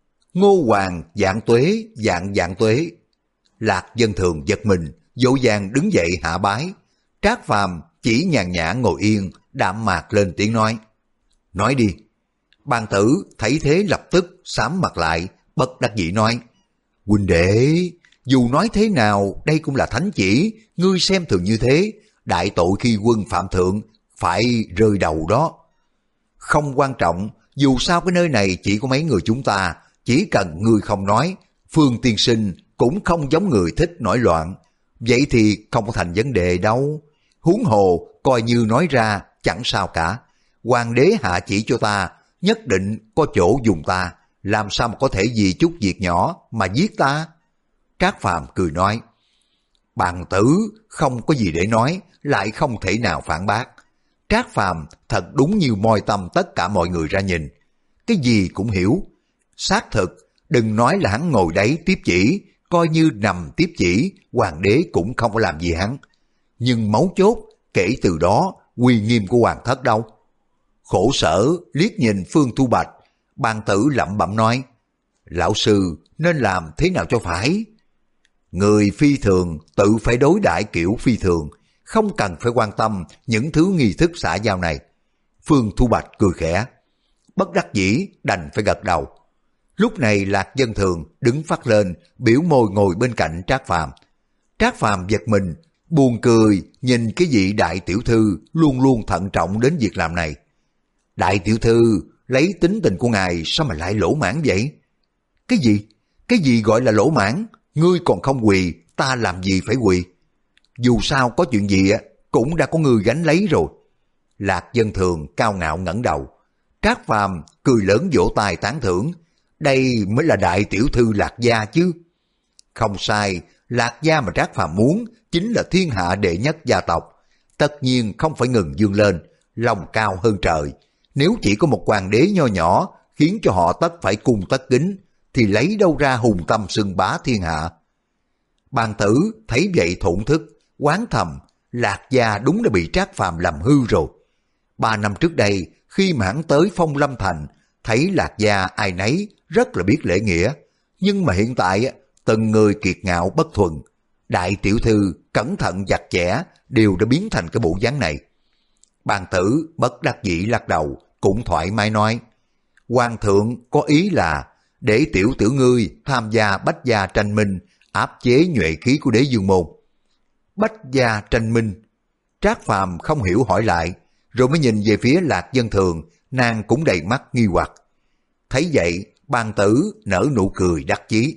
Ngô hoàng vạn tuế, vạn vạn tuế. Lạc Dân Thường giật mình, vội vàng đứng dậy hạ bái. Trác Phàm chỉ nhàn nhã ngồi yên, đạm mạc lên tiếng nói. Nói đi. Bàn tử thấy thế lập tức sám mặt lại, bất đắc dĩ nói. Huynh đệ, dù nói thế nào đây cũng là thánh chỉ, ngươi xem thường như thế, đại tội khi quân phạm thượng, phải rơi đầu đó. Không quan trọng, dù sao cái nơi này chỉ có mấy người chúng ta, chỉ cần ngươi không nói, Phương tiên sinh cũng không giống người thích nổi loạn, vậy thì không có thành vấn đề đâu. Huống hồ coi như nói ra chẳng sao cả, hoàng đế hạ chỉ cho ta, nhất định có chỗ dùng ta, làm sao mà có thể vì chút việc nhỏ mà giết ta. Trác Phàm cười nói, bàn tử không có gì để nói, lại không thể nào phản bác. Trác Phàm thật đúng như moi tâm tất cả mọi người ra nhìn, cái gì cũng hiểu. Xác thực, đừng nói là hắn ngồi đấy tiếp chỉ, coi như nằm tiếp chỉ, hoàng đế cũng không có làm gì hắn. Nhưng mấu chốt, kể từ đó, uy nghiêm của hoàng thất đâu? Khổ sở liếc nhìn Phương Thu Bạch, bàn tử lẩm bẩm nói, lão sư nên làm thế nào cho phải? Người phi thường tự phải đối đãi kiểu phi thường, không cần phải quan tâm những thứ nghi thức xã giao này. Phương Thu Bạch cười khẽ, bất đắc dĩ đành phải gật đầu. Lúc này Lạc Dân Thường đứng phát lên, biểu môi ngồi bên cạnh Trác Phàm. Trác Phàm giật mình, buồn cười nhìn cái vị đại tiểu thư luôn luôn thận trọng đến việc làm này. Đại tiểu thư, lấy tính tình của ngài sao mà lại lỗ mãn vậy? Cái gì? Cái gì gọi là lỗ mãn? Ngươi còn không quỳ, ta làm gì phải quỳ? Dù sao có chuyện gì cũng đã có người gánh lấy rồi. Lạc Dân Thường cao ngạo ngẩng đầu. Trác Phàm cười lớn vỗ tay tán thưởng. Đây mới là đại tiểu thư Lạc gia chứ. Không sai, Lạc gia mà Trác Phàm muốn chính là thiên hạ đệ nhất gia tộc. Tất nhiên không phải ngừng dương lên, lòng cao hơn trời. Nếu chỉ có một hoàng đế nho nhỏ khiến cho họ tất phải cung tất kính, thì lấy đâu ra hùng tâm xưng bá thiên hạ. Bàn tử thấy vậy thổn thức, oán thầm, Lạc gia đúng là bị Trác Phàm làm hư rồi. Ba năm trước đây, khi mà hắn tới Phong Lâm Thành, thấy Lạc gia ai nấy rất là biết lễ nghĩa, nhưng mà hiện tại từng người kiệt ngạo bất thuần, đại tiểu thư cẩn thận chặt chẽ đều đã biến thành cái bộ dáng này. Bàn tử bất đắc dĩ lắc đầu, cũng thoải mái nói, hoàng thượng có ý là để tiểu tử ngươi tham gia bách gia tranh minh, áp chế nhuệ khí của đế dương môn. Bách gia tranh minh? Trác Phàm không hiểu hỏi lại, rồi mới nhìn về phía Lạc Dân Thường, nàng cũng đầy mắt nghi hoặc. Thấy vậy, bàn tử nở nụ cười đắc chí.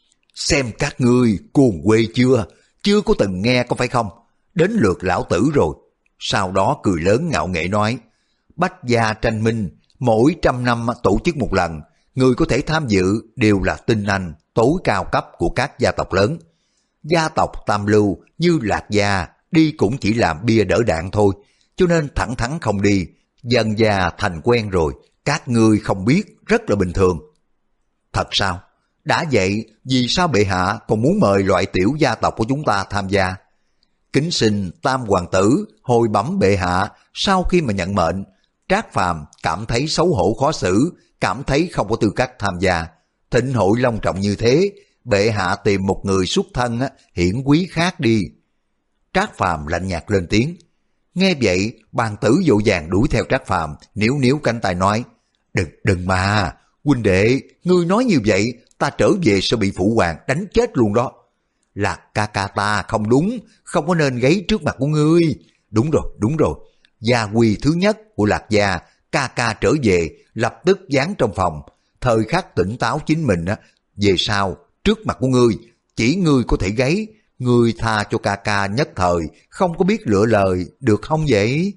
Xem các ngươi cuồng quê chưa, chưa có từng nghe có phải không? Đến lượt lão tử rồi. Sau đó cười lớn ngạo nghễ nói, bách gia tranh minh, mỗi trăm năm tổ chức một lần, người có thể tham dự đều là tinh anh tối cao cấp của các gia tộc lớn. Gia tộc tam lưu như Lạc gia đi cũng chỉ làm bia đỡ đạn thôi, cho nên thẳng thắn không đi, dần già thành quen rồi, các ngươi không biết rất là bình thường. Thật sao? Đã vậy, vì sao bệ hạ còn muốn mời loại tiểu gia tộc của chúng ta tham gia? Kính xin tam hoàng tử hồi bẩm bệ hạ. Sau khi mà nhận mệnh, Trác Phàm cảm thấy xấu hổ khó xử, cảm thấy không có tư cách tham gia. Thịnh hội long trọng như thế, bệ hạ tìm một người xuất thân hiển quý khác đi. Trác Phàm lạnh nhạt lên tiếng. Nghe vậy, bàn tử vội vàng đuổi theo Trác Phàm, níu níu cánh tay nói, đừng đừng mà, huynh đệ, ngươi nói như vậy, ta trở về sẽ bị phụ hoàng đánh chết luôn đó. Lạc ca ca ta không đúng, không có nên gáy trước mặt của ngươi. Đúng rồi, đúng rồi. Gia quy thứ nhất của Lạc gia, ca ca trở về, lập tức dán trong phòng, thời khắc tỉnh táo chính mình á. Về sau, trước mặt của ngươi, chỉ ngươi có thể gáy, ngươi tha cho ca ca nhất thời, không có biết lựa lời, được không vậy?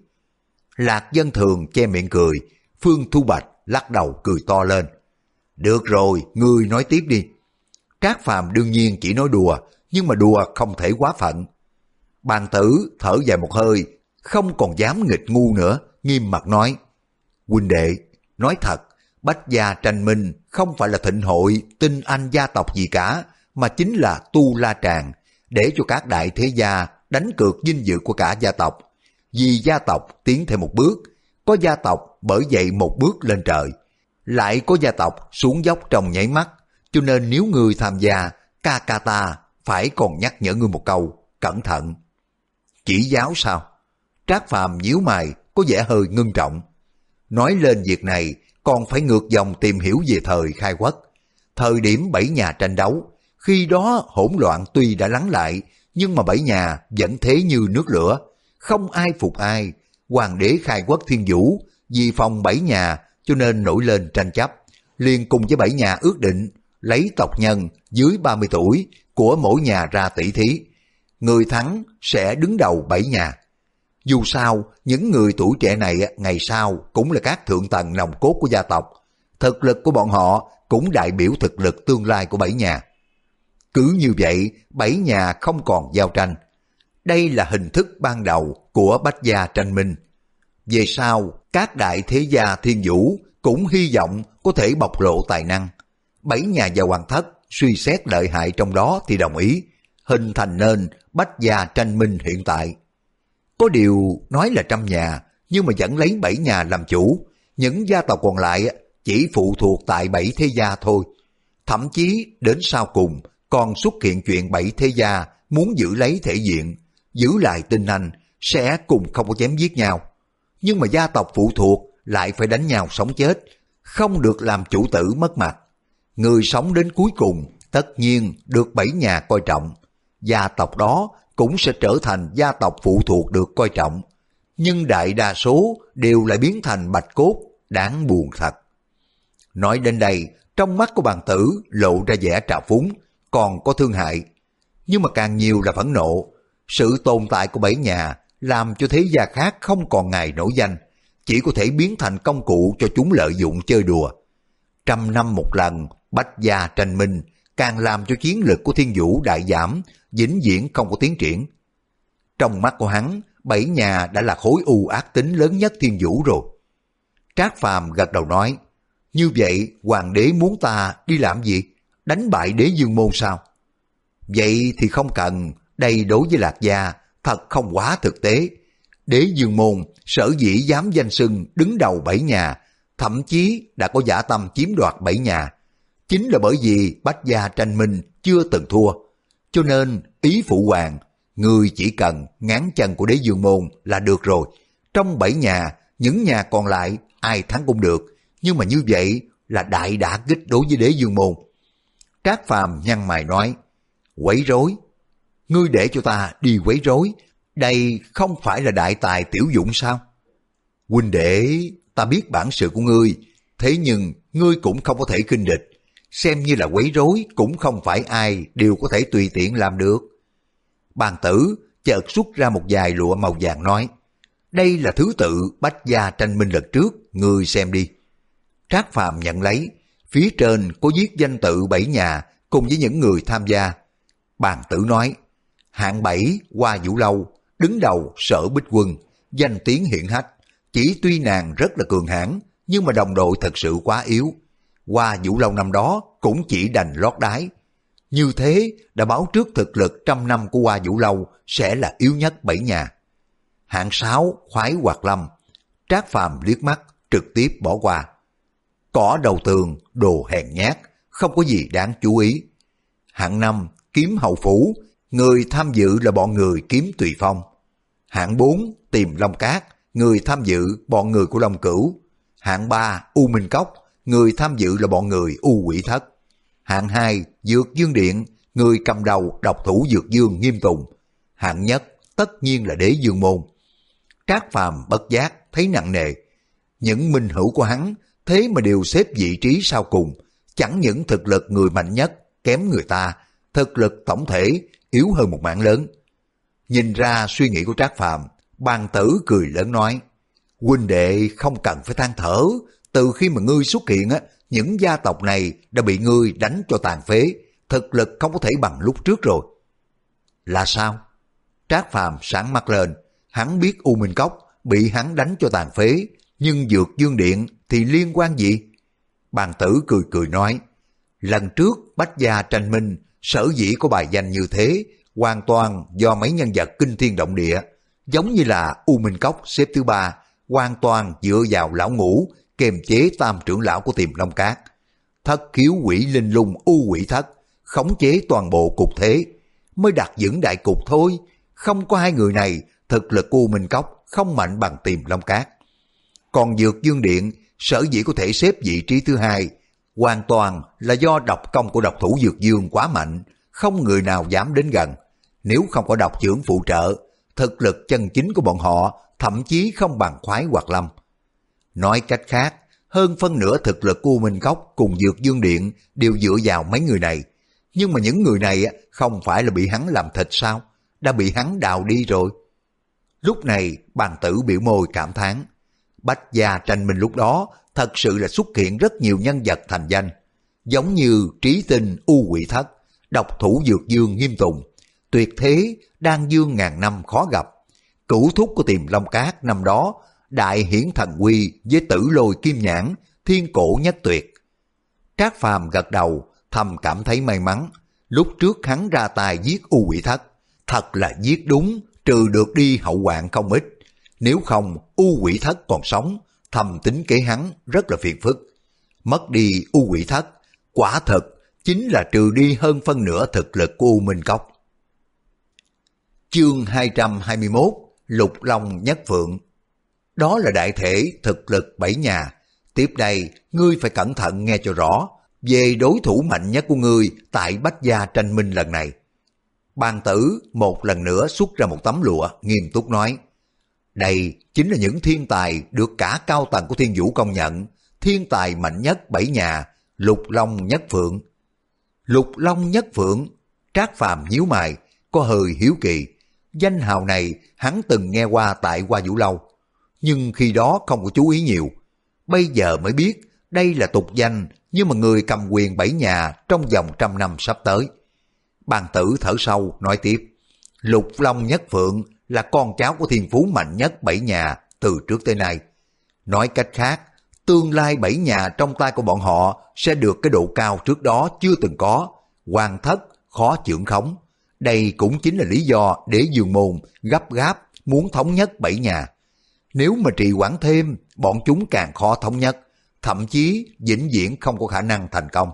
Lạc Dân Thường che miệng cười, Phương Thu Bạch lắc đầu cười to lên. Được rồi, ngươi nói tiếp đi. Trác Phàm đương nhiên chỉ nói đùa, nhưng mà đùa không thể quá phận. Bàn tử thở dài một hơi, không còn dám nghịch ngu nữa, nghiêm mặt nói, huynh đệ, nói thật, bách gia tranh minh không phải là thịnh hội tinh anh gia tộc gì cả, mà chính là tu la tràng, để cho các đại thế gia đánh cược vinh dự của cả gia tộc. Vì gia tộc tiến thêm một bước, có gia tộc bởi vậy một bước lên trời, lại có gia tộc xuống dốc trong nháy mắt, cho nên nếu ngươi tham gia, ca ca ta phải còn nhắc nhở ngươi một câu, cẩn thận. Chỉ giáo sao? Trác Phàm nhíu mày, có vẻ hơi ngưng trọng. Nói lên việc này, còn phải ngược dòng tìm hiểu về thời khai quốc. Thời điểm bảy nhà tranh đấu, khi đó hỗn loạn tuy đã lắng lại, nhưng mà bảy nhà vẫn thế như nước lửa, không ai phục ai. Hoàng đế khai quốc Thiên Vũ vì phòng bảy nhà cho nên nổi lên tranh chấp, liền cùng với bảy nhà ước định lấy tộc nhân dưới ba mươi tuổi của mỗi nhà ra tỷ thí. Người thắng sẽ đứng đầu bảy nhà. Dù sao, những người tuổi trẻ này ngày sau cũng là các thượng tầng nòng cốt của gia tộc. Thực lực của bọn họ cũng đại biểu thực lực tương lai của bảy nhà. Cứ như vậy, bảy nhà không còn giao tranh. Đây là hình thức ban đầu của bách gia tranh minh. Về sau, các đại thế gia Thiên Vũ cũng hy vọng có thể bộc lộ tài năng. Bảy nhà và hoàng thất suy xét lợi hại trong đó thì đồng ý, hình thành nên bách gia tranh minh hiện tại. Có điều nói là trăm nhà, nhưng mà vẫn lấy bảy nhà làm chủ, những gia tộc còn lại chỉ phụ thuộc tại bảy thế gia thôi. Thậm chí đến sau cùng còn xuất hiện chuyện bảy thế gia muốn giữ lấy thể diện, giữ lại tinh anh, sẽ cùng không có chém giết nhau. Nhưng mà gia tộc phụ thuộc lại phải đánh nhau sống chết, không được làm chủ tử mất mặt. Người sống đến cuối cùng tất nhiên được bảy nhà coi trọng. Gia tộc đó cũng sẽ trở thành gia tộc phụ thuộc được coi trọng. Nhưng đại đa số đều lại biến thành bạch cốt, đáng buồn thật. Nói đến đây, trong mắt của bàn tử lộ ra vẻ trào phúng, còn có thương hại. Nhưng mà càng nhiều là phẫn nộ. Sự tồn tại của bảy nhà làm cho thế gia khác không còn ngày nổi danh, chỉ có thể biến thành công cụ cho chúng lợi dụng chơi đùa. Trăm năm một lần, bách gia tranh minh, càng làm cho chiến lực của Thiên Vũ đại giảm, vĩnh viễn không có tiến triển. Trong mắt của hắn, bảy nhà đã là khối u ác tính lớn nhất Thiên Vũ rồi. Trác Phàm gật đầu nói, như vậy hoàng đế muốn ta đi làm gì? Đánh bại Đế Dương Môn sao? Vậy thì không cần, đây đối với Lạc Gia thật không quá thực tế. Đế Dương Môn sở dĩ dám danh xưng đứng đầu bảy nhà, thậm chí đã có dã tâm chiếm đoạt bảy nhà, chính là bởi vì bách gia tranh minh chưa từng thua. Cho nên ý phụ hoàng, người chỉ cần ngáng chân của Đế Dương Môn là được rồi. Trong bảy nhà, những nhà còn lại ai thắng cũng được, nhưng mà như vậy là đại đả kích đối với Đế Dương Môn. Trác Phàm nhăn mày nói, quấy rối? Ngươi để cho ta đi quấy rối, đây không phải là đại tài tiểu dụng sao? Huynh đệ, ta biết bản sự của ngươi, thế nhưng ngươi cũng không có thể khinh địch, xem như là quấy rối cũng không phải ai đều có thể tùy tiện làm được. Bàn tử chợt xuất ra một vài lụa màu vàng nói, đây là thứ tự bách gia tranh minh lần trước, ngươi xem đi. Trác Phàm nhận lấy, phía trên có viết danh tự bảy nhà cùng với những người tham gia. Bàn tử nói, hạng bảy Hoa Vũ Lâu, đứng đầu Sở Bích Quân, danh tiếng hiển hách, chỉ tuy nàng rất là cường hãn, nhưng mà đồng đội thật sự quá yếu. Hoa Vũ Lâu năm đó cũng chỉ đành lót đái. Như thế đã báo trước thực lực trăm năm của Hoa Vũ Lâu sẽ là yếu nhất bảy nhà. Hạng sáu Khoái Hoạt Lâm, Trác Phàm liếc mắt trực tiếp bỏ qua. Cỏ đầu tường, đồ hèn nhát, không có gì đáng chú ý. Hạng năm Kiếm Hậu Phủ, người tham dự là bọn người Kiếm Tùy Phong. Hạng bốn Tìm Long Cát, người tham dự bọn người của Long Cửu. Hạng ba U Minh Cốc, người tham dự là bọn người U Quỷ Thất. Hạng hai Dược Dương Điện, người cầm đầu độc thủ Dược Dương Nghiêm Tùng. Hạng nhất tất nhiên là Đế Dương Môn. Trác Phàm bất giác thấy nặng nề. Những minh hữu của hắn thế mà đều xếp vị trí sau cùng, chẳng những thực lực người mạnh nhất kém người ta, thực lực tổng thể yếu hơn một mảng lớn. Nhìn ra suy nghĩ của Trác Phàm, Bàn Tử cười lớn nói, huynh đệ không cần phải than thở, từ khi mà ngươi xuất hiện á, những gia tộc này đã bị ngươi đánh cho tàn phế, thực lực không có thể bằng lúc trước rồi. Là sao? Trác Phàm sáng mắt lên, hắn biết U Minh Cốc bị hắn đánh cho tàn phế, nhưng Dược Dương Điện thì liên quan gì? Bàn Tử cười cười nói, lần trước bách gia tranh minh sở dĩ có bài danh như thế, hoàn toàn do mấy nhân vật kinh thiên động địa, giống như là U Minh Cốc xếp thứ ba, hoàn toàn dựa vào lão ngũ, kềm chế tam trưởng lão của Tiềm Long Cát. Thất khiếu quỷ linh lung u quỷ thất, khống chế toàn bộ cục thế, mới đặt vững đại cục thôi. Không có hai người này, thực lực U Minh Cốc không mạnh bằng Tiềm Long Cát. Còn Dược Dương Điện sở dĩ có thể xếp vị trí thứ hai, hoàn toàn là do độc công của độc thủ Dược Dương quá mạnh, không người nào dám đến gần. Nếu không có độc trưởng phụ trợ, thực lực chân chính của bọn họ thậm chí không bằng Khoái Hoạt Lâm. Nói cách khác, hơn phân nửa thực lực của U Minh Cốc cùng Dược Dương Điện đều dựa vào mấy người này. Nhưng mà những người này không phải là bị hắn làm thịt sao? Đã bị hắn đào đi rồi. Lúc này, Bàn Tử biểu môi cảm thán. Bách Gia Tranh Minh lúc đó thật sự là xuất hiện rất nhiều nhân vật thành danh, giống như Trí Tinh U Quỷ Thất, độc thủ Dược Dương Nghiêm Tùng, tuyệt thế Đan Dương ngàn năm khó gặp, cửu thúc của Tiềm Long Cát năm đó, Đại Hiển Thần Quy với Tử Lôi Kim Nhãn, Thiên Cổ Nhất Tuyệt. Trác Phàm gật đầu, thầm cảm thấy may mắn, lúc trước hắn ra tay giết U Quỷ Thất, thật là giết đúng, trừ được đi hậu hoạn không ít. Nếu không, U Quỷ Thất còn sống, thầm tính kế hắn rất là phiền phức. Mất đi U Quỷ Thất, quả thật chính là trừ đi hơn phân nửa thực lực của U Minh Cốc. Chương hai trăm hai mươi mốt, Lục Long Nhất Phượng. Đó là đại thể thực lực bảy nhà. Tiếp đây, ngươi phải cẩn thận nghe cho rõ về đối thủ mạnh nhất của ngươi tại Bách Gia Tranh Minh lần này. Bàn Tử một lần nữa xuất ra một tấm lụa, nghiêm túc nói. Đây chính là những thiên tài được cả cao tầng của Thiên Vũ công nhận, thiên tài mạnh nhất bảy nhà, Lục Long Nhất Phượng. Lục Long Nhất Phượng, Trác Phàm nhíu mày, có hơi hiếu kỳ. Danh hào này hắn từng nghe qua tại Hoa Vũ Lâu, nhưng khi đó không có chú ý nhiều. Bây giờ mới biết đây là tục danh, nhưng mà người cầm quyền bảy nhà trong vòng trăm năm sắp tới. Bàn Tử thở sâu nói tiếp. Lục Long Nhất Phượng là con cháu của thiên phú mạnh nhất bảy nhà từ trước tới nay. Nói cách khác, tương lai bảy nhà trong tay của bọn họ sẽ được cái độ cao trước đó chưa từng có, hoàng thất khó chưởng khống. Đây cũng chính là lý do để Dương Môn gấp gáp muốn thống nhất bảy nhà. Nếu mà trì hoãn thêm, bọn chúng càng khó thống nhất, thậm chí vĩnh viễn không có khả năng thành công.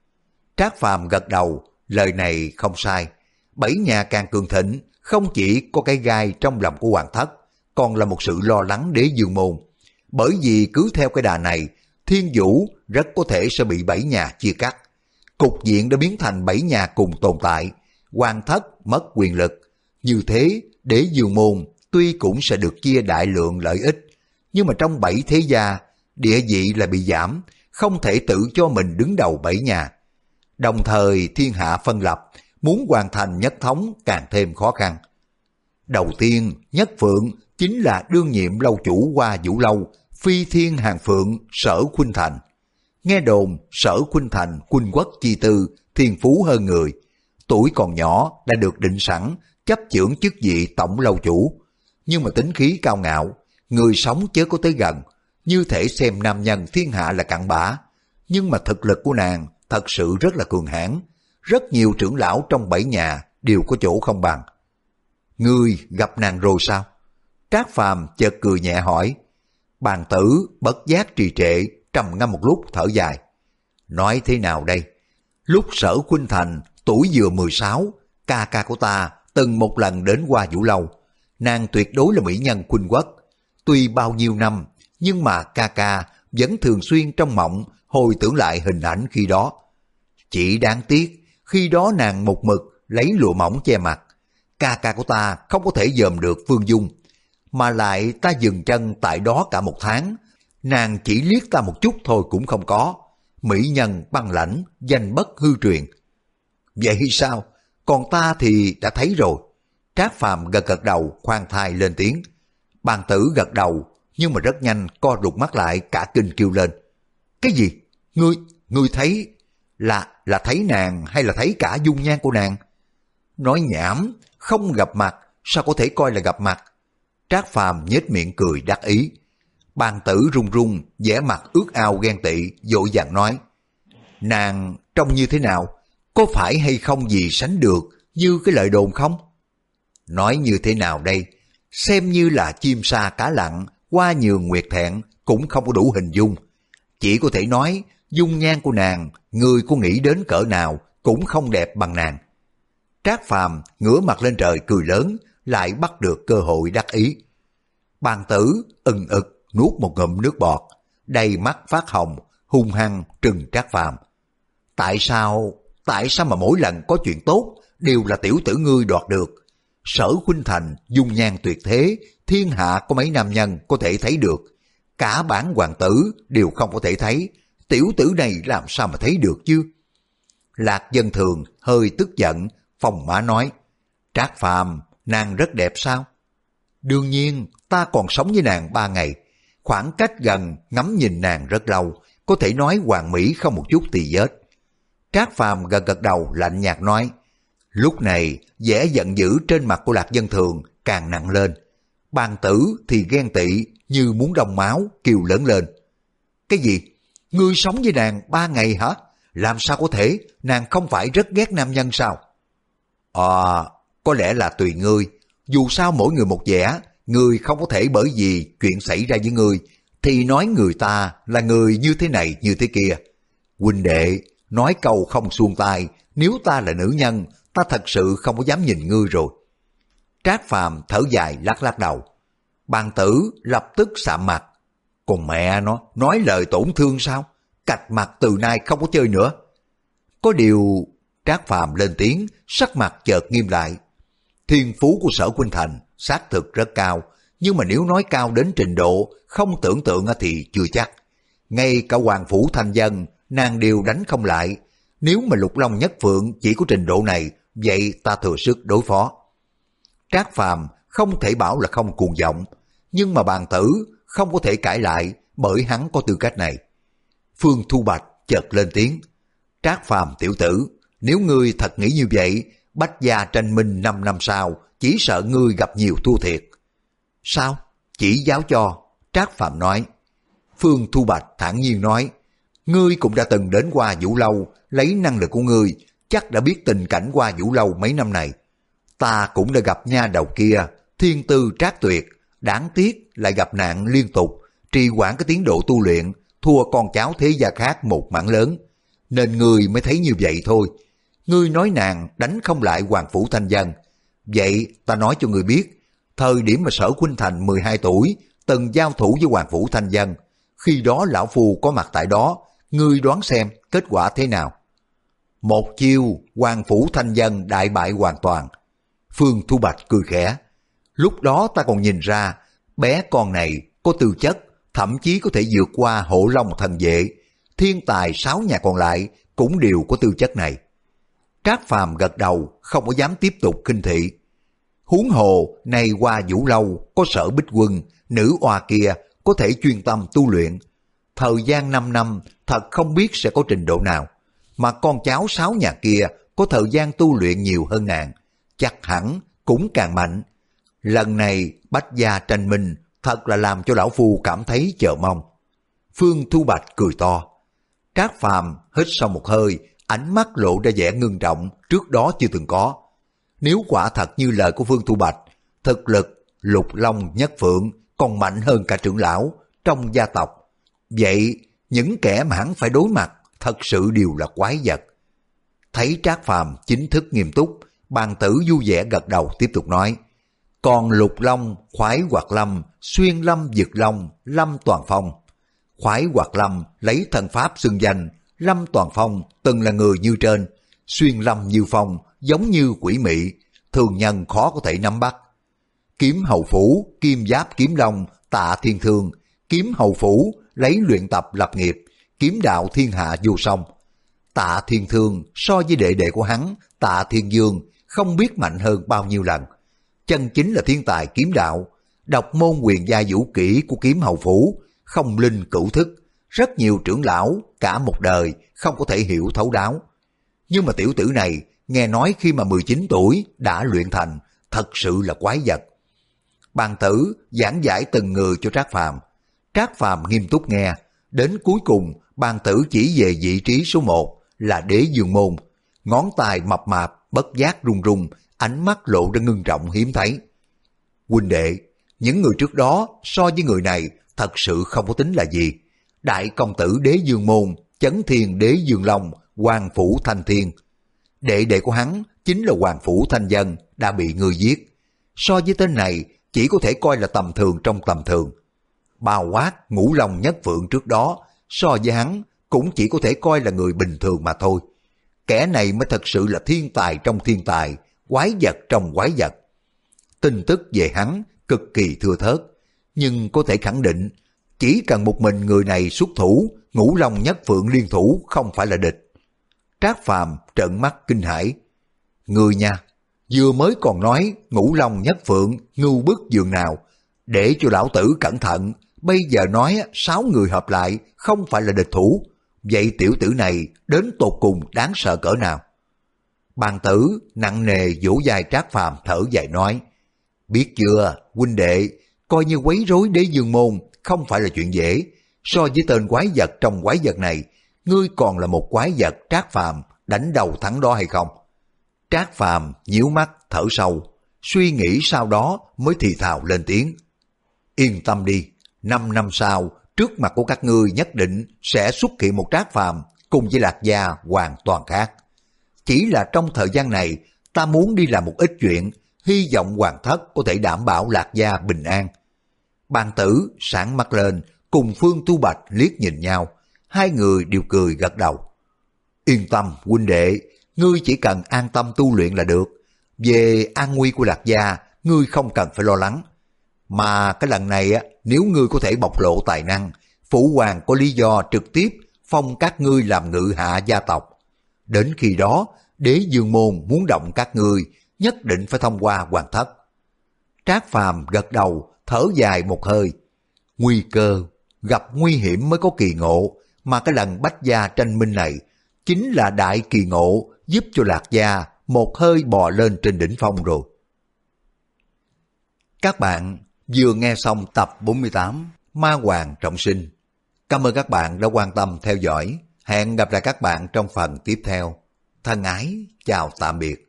Trác Phàm gật đầu, lời này không sai. Bảy nhà càng cường thịnh, không chỉ có cái gai trong lòng của hoàng thất, còn là một sự lo lắng đế Dương Môn. Bởi vì cứ theo cái đà này, Thiên Vũ rất có thể sẽ bị bảy nhà chia cắt. Cục diện đã biến thành bảy nhà cùng tồn tại, hoàng thất mất quyền lực. Như thế, đế Dương Môn tuy cũng sẽ được chia đại lượng lợi ích, nhưng mà trong bảy thế gia, địa vị là bị giảm, không thể tự cho mình đứng đầu bảy nhà. Đồng thời thiên hạ phân lập, muốn hoàn thành nhất thống càng thêm khó khăn. Đầu tiên, Nhất Phượng chính là đương nhiệm lâu chủ Hoa Vũ Lâu, Phi Thiên Hàng Phượng Sở Khuynh Thành. Nghe đồn Sở Khuynh Thành quân quốc chi tư, thiên phú hơn người. Tuổi còn nhỏ đã được định sẵn chấp chưởng chức vị tổng lâu chủ. Nhưng mà tính khí cao ngạo, người sống chớ có tới gần, như thể xem nam nhân thiên hạ là cặn bã. Nhưng mà thực lực của nàng thật sự rất là cường hãn. Rất nhiều trưởng lão trong bảy nhà đều có chỗ không bằng. Ngươi gặp nàng rồi sao? Trác Phàm chợt cười nhẹ hỏi. Bàn Tử bất giác trì trệ, trầm ngâm một lúc thở dài. Nói thế nào đây? Lúc Sở Khuynh Thành tuổi vừa mười sáu, ca ca của ta từng một lần đến Hoa Vũ Lâu. Nàng tuyệt đối là mỹ nhân khuynh quốc. Tuy bao nhiêu năm, nhưng mà ca ca vẫn thường xuyên trong mộng hồi tưởng lại hình ảnh khi đó. Chỉ đáng tiếc, khi đó nàng một mực lấy lụa mỏng che mặt. Ca ca của ta không có thể dòm được Phương Dung. Mà lại ta dừng chân tại đó cả một tháng. Nàng chỉ liếc ta một chút thôi cũng không có. Mỹ nhân băng lãnh, danh bất hư truyền. Vậy sao? Còn ta thì đã thấy rồi. Trác Phàm gật gật đầu, khoan thai lên tiếng. Bàn Tử gật đầu, nhưng mà rất nhanh co rụt mắt lại, cả kinh kêu lên. Cái gì? Ngươi, ngươi thấy... Là, là thấy nàng hay là thấy cả dung nhan của nàng? Nói nhảm, không gặp mặt, sao có thể coi là gặp mặt? Trác Phàm nhếch miệng cười đắc ý. Bàn Tử run run, vẻ mặt ước ao ghen tị, vội vàng nói. Nàng trông như thế nào? Có phải hay không gì sánh được như cái lời đồn không? Nói như thế nào đây? Xem như là chim sa cá lặn, qua nhường nguyệt thẹn cũng không có đủ hình dung. Chỉ có thể nói dung nhan của nàng, người có nghĩ đến cỡ nào cũng không đẹp bằng nàng. Trác Phàm ngửa mặt lên trời cười lớn, lại bắt được cơ hội đắc ý. Bàn tử ừng ực nuốt một ngụm nước bọt, đầy mắt phát hồng, hung hăng trừng Trác Phàm. Tại sao, tại sao mà mỗi lần có chuyện tốt đều là tiểu tử ngươi đoạt được? Sở Khuynh Thành dung nhan tuyệt thế, thiên hạ có mấy nam nhân có thể thấy được, cả bản hoàng tử đều không có thể thấy, tiểu tử này làm sao mà thấy được chứ? Lạc Dân Thường hơi tức giận, phòng mã nói, Trác Phàm, nàng rất đẹp sao? Đương nhiên, ta còn sống với nàng ba ngày, khoảng cách gần ngắm nhìn nàng rất lâu, có thể nói hoàn mỹ không một chút tì vết. Trác Phàm gật gật đầu lạnh nhạt nói. Lúc này vẻ giận dữ trên mặt của Lạc Dân Thường càng nặng lên. Bàn tử thì ghen tị như muốn đông máu, kêu lớn lên. Cái gì? Ngươi sống với nàng ba ngày hả? Làm sao có thể? Nàng không phải rất ghét nam nhân sao? À, có lẽ là tùy ngươi. Dù sao mỗi người một vẻ, ngươi không có thể bởi vì chuyện xảy ra với ngươi thì nói người ta là người như thế này như thế kia. Huynh đệ, nói câu không suông tai, nếu ta là nữ nhân, ta thật sự không có dám nhìn ngươi rồi. Trác Phàm thở dài lắc lắc đầu. Bàn tử lập tức sạm mặt. Còn mẹ nó, nói lời tổn thương sao? Cạch mặt từ nay không có chơi nữa. Có điều, Trác Phàm lên tiếng, sắc mặt chợt nghiêm lại. Thiên phú của Sở Khuynh Thành xác thực rất cao, nhưng mà nếu nói cao đến trình độ không tưởng tượng thì chưa chắc. Ngay cả Hoàng Phủ Thanh Dân, nàng đều đánh không lại. Nếu mà Lục Long Nhất Phượng chỉ có trình độ này, vậy ta thừa sức đối phó. Trác Phàm không thể bảo là không cuồng vọng, nhưng mà bàn tử không có thể cãi lại bởi hắn có tư cách này. Phương Thu Bạch chợt lên tiếng. Trác Phàm tiểu tử, nếu ngươi thật nghĩ như vậy, Bách gia tranh minh năm năm sau, chỉ sợ ngươi gặp nhiều thua thiệt. Sao? Chỉ giáo cho, Trác Phàm nói. Phương Thu Bạch thản nhiên nói, ngươi cũng đã từng đến qua Vũ Lâu, lấy năng lực của ngươi, chắc đã biết tình cảnh qua Vũ Lâu mấy năm này. Ta cũng đã gặp nha đầu kia, thiên tư trác tuyệt, đáng tiếc lại gặp nạn liên tục, trì hoãn cái tiến độ tu luyện, thua con cháu thế gia khác một mảng lớn, nên ngươi mới thấy như vậy thôi. Ngươi nói nàng đánh không lại Hoàng Phủ Thanh Dân, vậy ta nói cho ngươi biết, thời điểm mà Sở Khuynh Thành mười hai tuổi, từng giao thủ với Hoàng Phủ Thanh Dân, khi đó lão phu có mặt tại đó, ngươi đoán xem kết quả thế nào? Một chiêu, Hoàng Phủ Thanh Dân đại bại hoàn toàn. Phương Thu Bạch cười khẽ. Lúc đó ta còn nhìn ra, bé con này có tư chất, thậm chí có thể vượt qua Hổ Long Thần Vệ. Thiên tài sáu nhà còn lại cũng đều có tư chất này. Trác Phàm gật đầu, không có dám tiếp tục khinh thị. Huống hồ, nay qua Vũ Lâu, có Sở Bích Quân, nữ oa kia có thể chuyên tâm tu luyện. Thời gian năm năm, thật không biết sẽ có trình độ nào. Mà con cháu sáu nhà kia có thời gian tu luyện nhiều hơn nàng, chắc hẳn cũng càng mạnh. Lần này Bách gia tranh minh thật là làm cho lão phu cảm thấy chờ mong. Phương Thu Bạch cười to. Trác Phàm hít sâu một hơi, ánh mắt lộ ra vẻ ngưng trọng trước đó chưa từng có. Nếu quả thật như lời của Phương Thu Bạch, thực lực Lục Long Nhất Phượng còn mạnh hơn cả trưởng lão trong gia tộc, vậy những kẻ mà hắn phải đối mặt thật sự đều là quái vật. Thấy Trác Phàm chính thức nghiêm túc, Bàn tử vui vẻ gật đầu tiếp tục nói. Còn Lục Long, Khoái Hoạt Lâm, Xuyên Lâm Dực Long, Lâm Toàn Phong. Khoái Hoạt Lâm lấy thần pháp xưng danh, Lâm Toàn Phong từng là người như trên, Xuyên Lâm như phong, giống như quỷ mị, thường nhân khó có thể nắm bắt. Kiếm Hầu Phủ, Kim Giáp Kiếm Long, Tạ Thiên Thương. Kiếm Hầu Phủ lấy luyện tập lập nghiệp, kiếm đạo thiên hạ vô song. Tạ Thiên Thương so với đệ đệ của hắn, Tạ Thiên Dương, không biết mạnh hơn bao nhiêu lần. Chân chính là thiên tài kiếm đạo, độc môn quyền gia vũ kỹ của Kiếm Hầu Phủ, không linh cửu thức, rất nhiều trưởng lão cả một đời không có thể hiểu thấu đáo. Nhưng mà tiểu tử này nghe nói khi mà mười chín tuổi đã luyện thành, thật sự là quái vật. Bàn tử giảng giải từng người cho Trác Phàm. Trác Phàm nghiêm túc nghe, đến cuối cùng bàn tử chỉ về vị trí số một là Đế Dương Môn. ngón tay mập mạp, bất giác run run, ánh mắt lộ ra ngưng trọng hiếm thấy. Huynh đệ, những người trước đó so với người này thật sự không có tính là gì. Đại công tử Đế Dương Môn, Chấn Thiên Đế Dương Long, Hoàng Phủ Thanh Thiên. Đệ đệ của hắn chính là Hoàng Phủ Thanh Dân đã bị ngươi giết. So với tên này chỉ có thể coi là tầm thường trong tầm thường. Bao quát Ngũ Long Nhất Phượng trước đó so với hắn cũng chỉ có thể coi là người bình thường mà thôi. Kẻ này mới thật sự là thiên tài trong thiên tài, quái vật trong quái vật. Tin tức về hắn cực kỳ thưa thớt, nhưng có thể khẳng định chỉ cần một mình người này xuất thủ, Ngũ Long Nhất Phượng liên thủ không phải là địch. Trác Phàm trợn mắt kinh hãi. Người nha, vừa mới còn nói Ngũ Long Nhất Phượng ngưu bức giường nào, để cho lão tử cẩn thận, bây giờ nói sáu người hợp lại không phải là địch thủ. Vậy tiểu tử này đến tột cùng đáng sợ cỡ nào? Bàn tử nặng nề vỗ vai Trác Phàm thở dài nói, biết chưa huynh đệ, coi như quấy rối Đế Dương Môn không phải là chuyện dễ. So với tên quái vật trong quái vật này, ngươi còn là một quái vật Trác Phàm, đánh đầu thắng đó hay không? Trác Phàm nhíu mắt thở sâu, suy nghĩ sau đó mới thì thào lên tiếng. Yên tâm đi, năm năm sau, trước mặt của các ngươi nhất định sẽ xuất hiện một Trác Phàm cùng với Lạc Gia hoàn toàn khác. Chỉ là trong thời gian này, ta muốn đi làm một ít chuyện, hy vọng Hoàng Thất có thể đảm bảo Lạc Gia bình an. Bàn tử sáng mắt lên, cùng Phương Tu Bạch liếc nhìn nhau, hai người đều cười gật đầu. Yên tâm huynh đệ, ngươi chỉ cần an tâm tu luyện là được. Về an nguy của Lạc Gia, ngươi không cần phải lo lắng. Mà cái lần này á, nếu ngươi có thể bộc lộ tài năng, Phụ Hoàng có lý do trực tiếp phong các ngươi làm ngự hạ gia tộc. Đến khi đó, Đế Dương Môn muốn động các ngươi, nhất định phải thông qua Hoàng Thất. Trác Phàm gật đầu, thở dài một hơi. Nguy cơ, gặp nguy hiểm mới có kỳ ngộ, mà cái lần Bách Gia tranh minh này chính là đại kỳ ngộ, giúp cho Lạc Gia một hơi bò lên trên đỉnh phong rồi. Các bạn vừa nghe xong tập bốn mươi tám Ma Hoàng Trọng Sinh. Cảm ơn các bạn đã quan tâm theo dõi. Hẹn gặp lại các bạn trong phần tiếp theo. Thân ái, chào tạm biệt.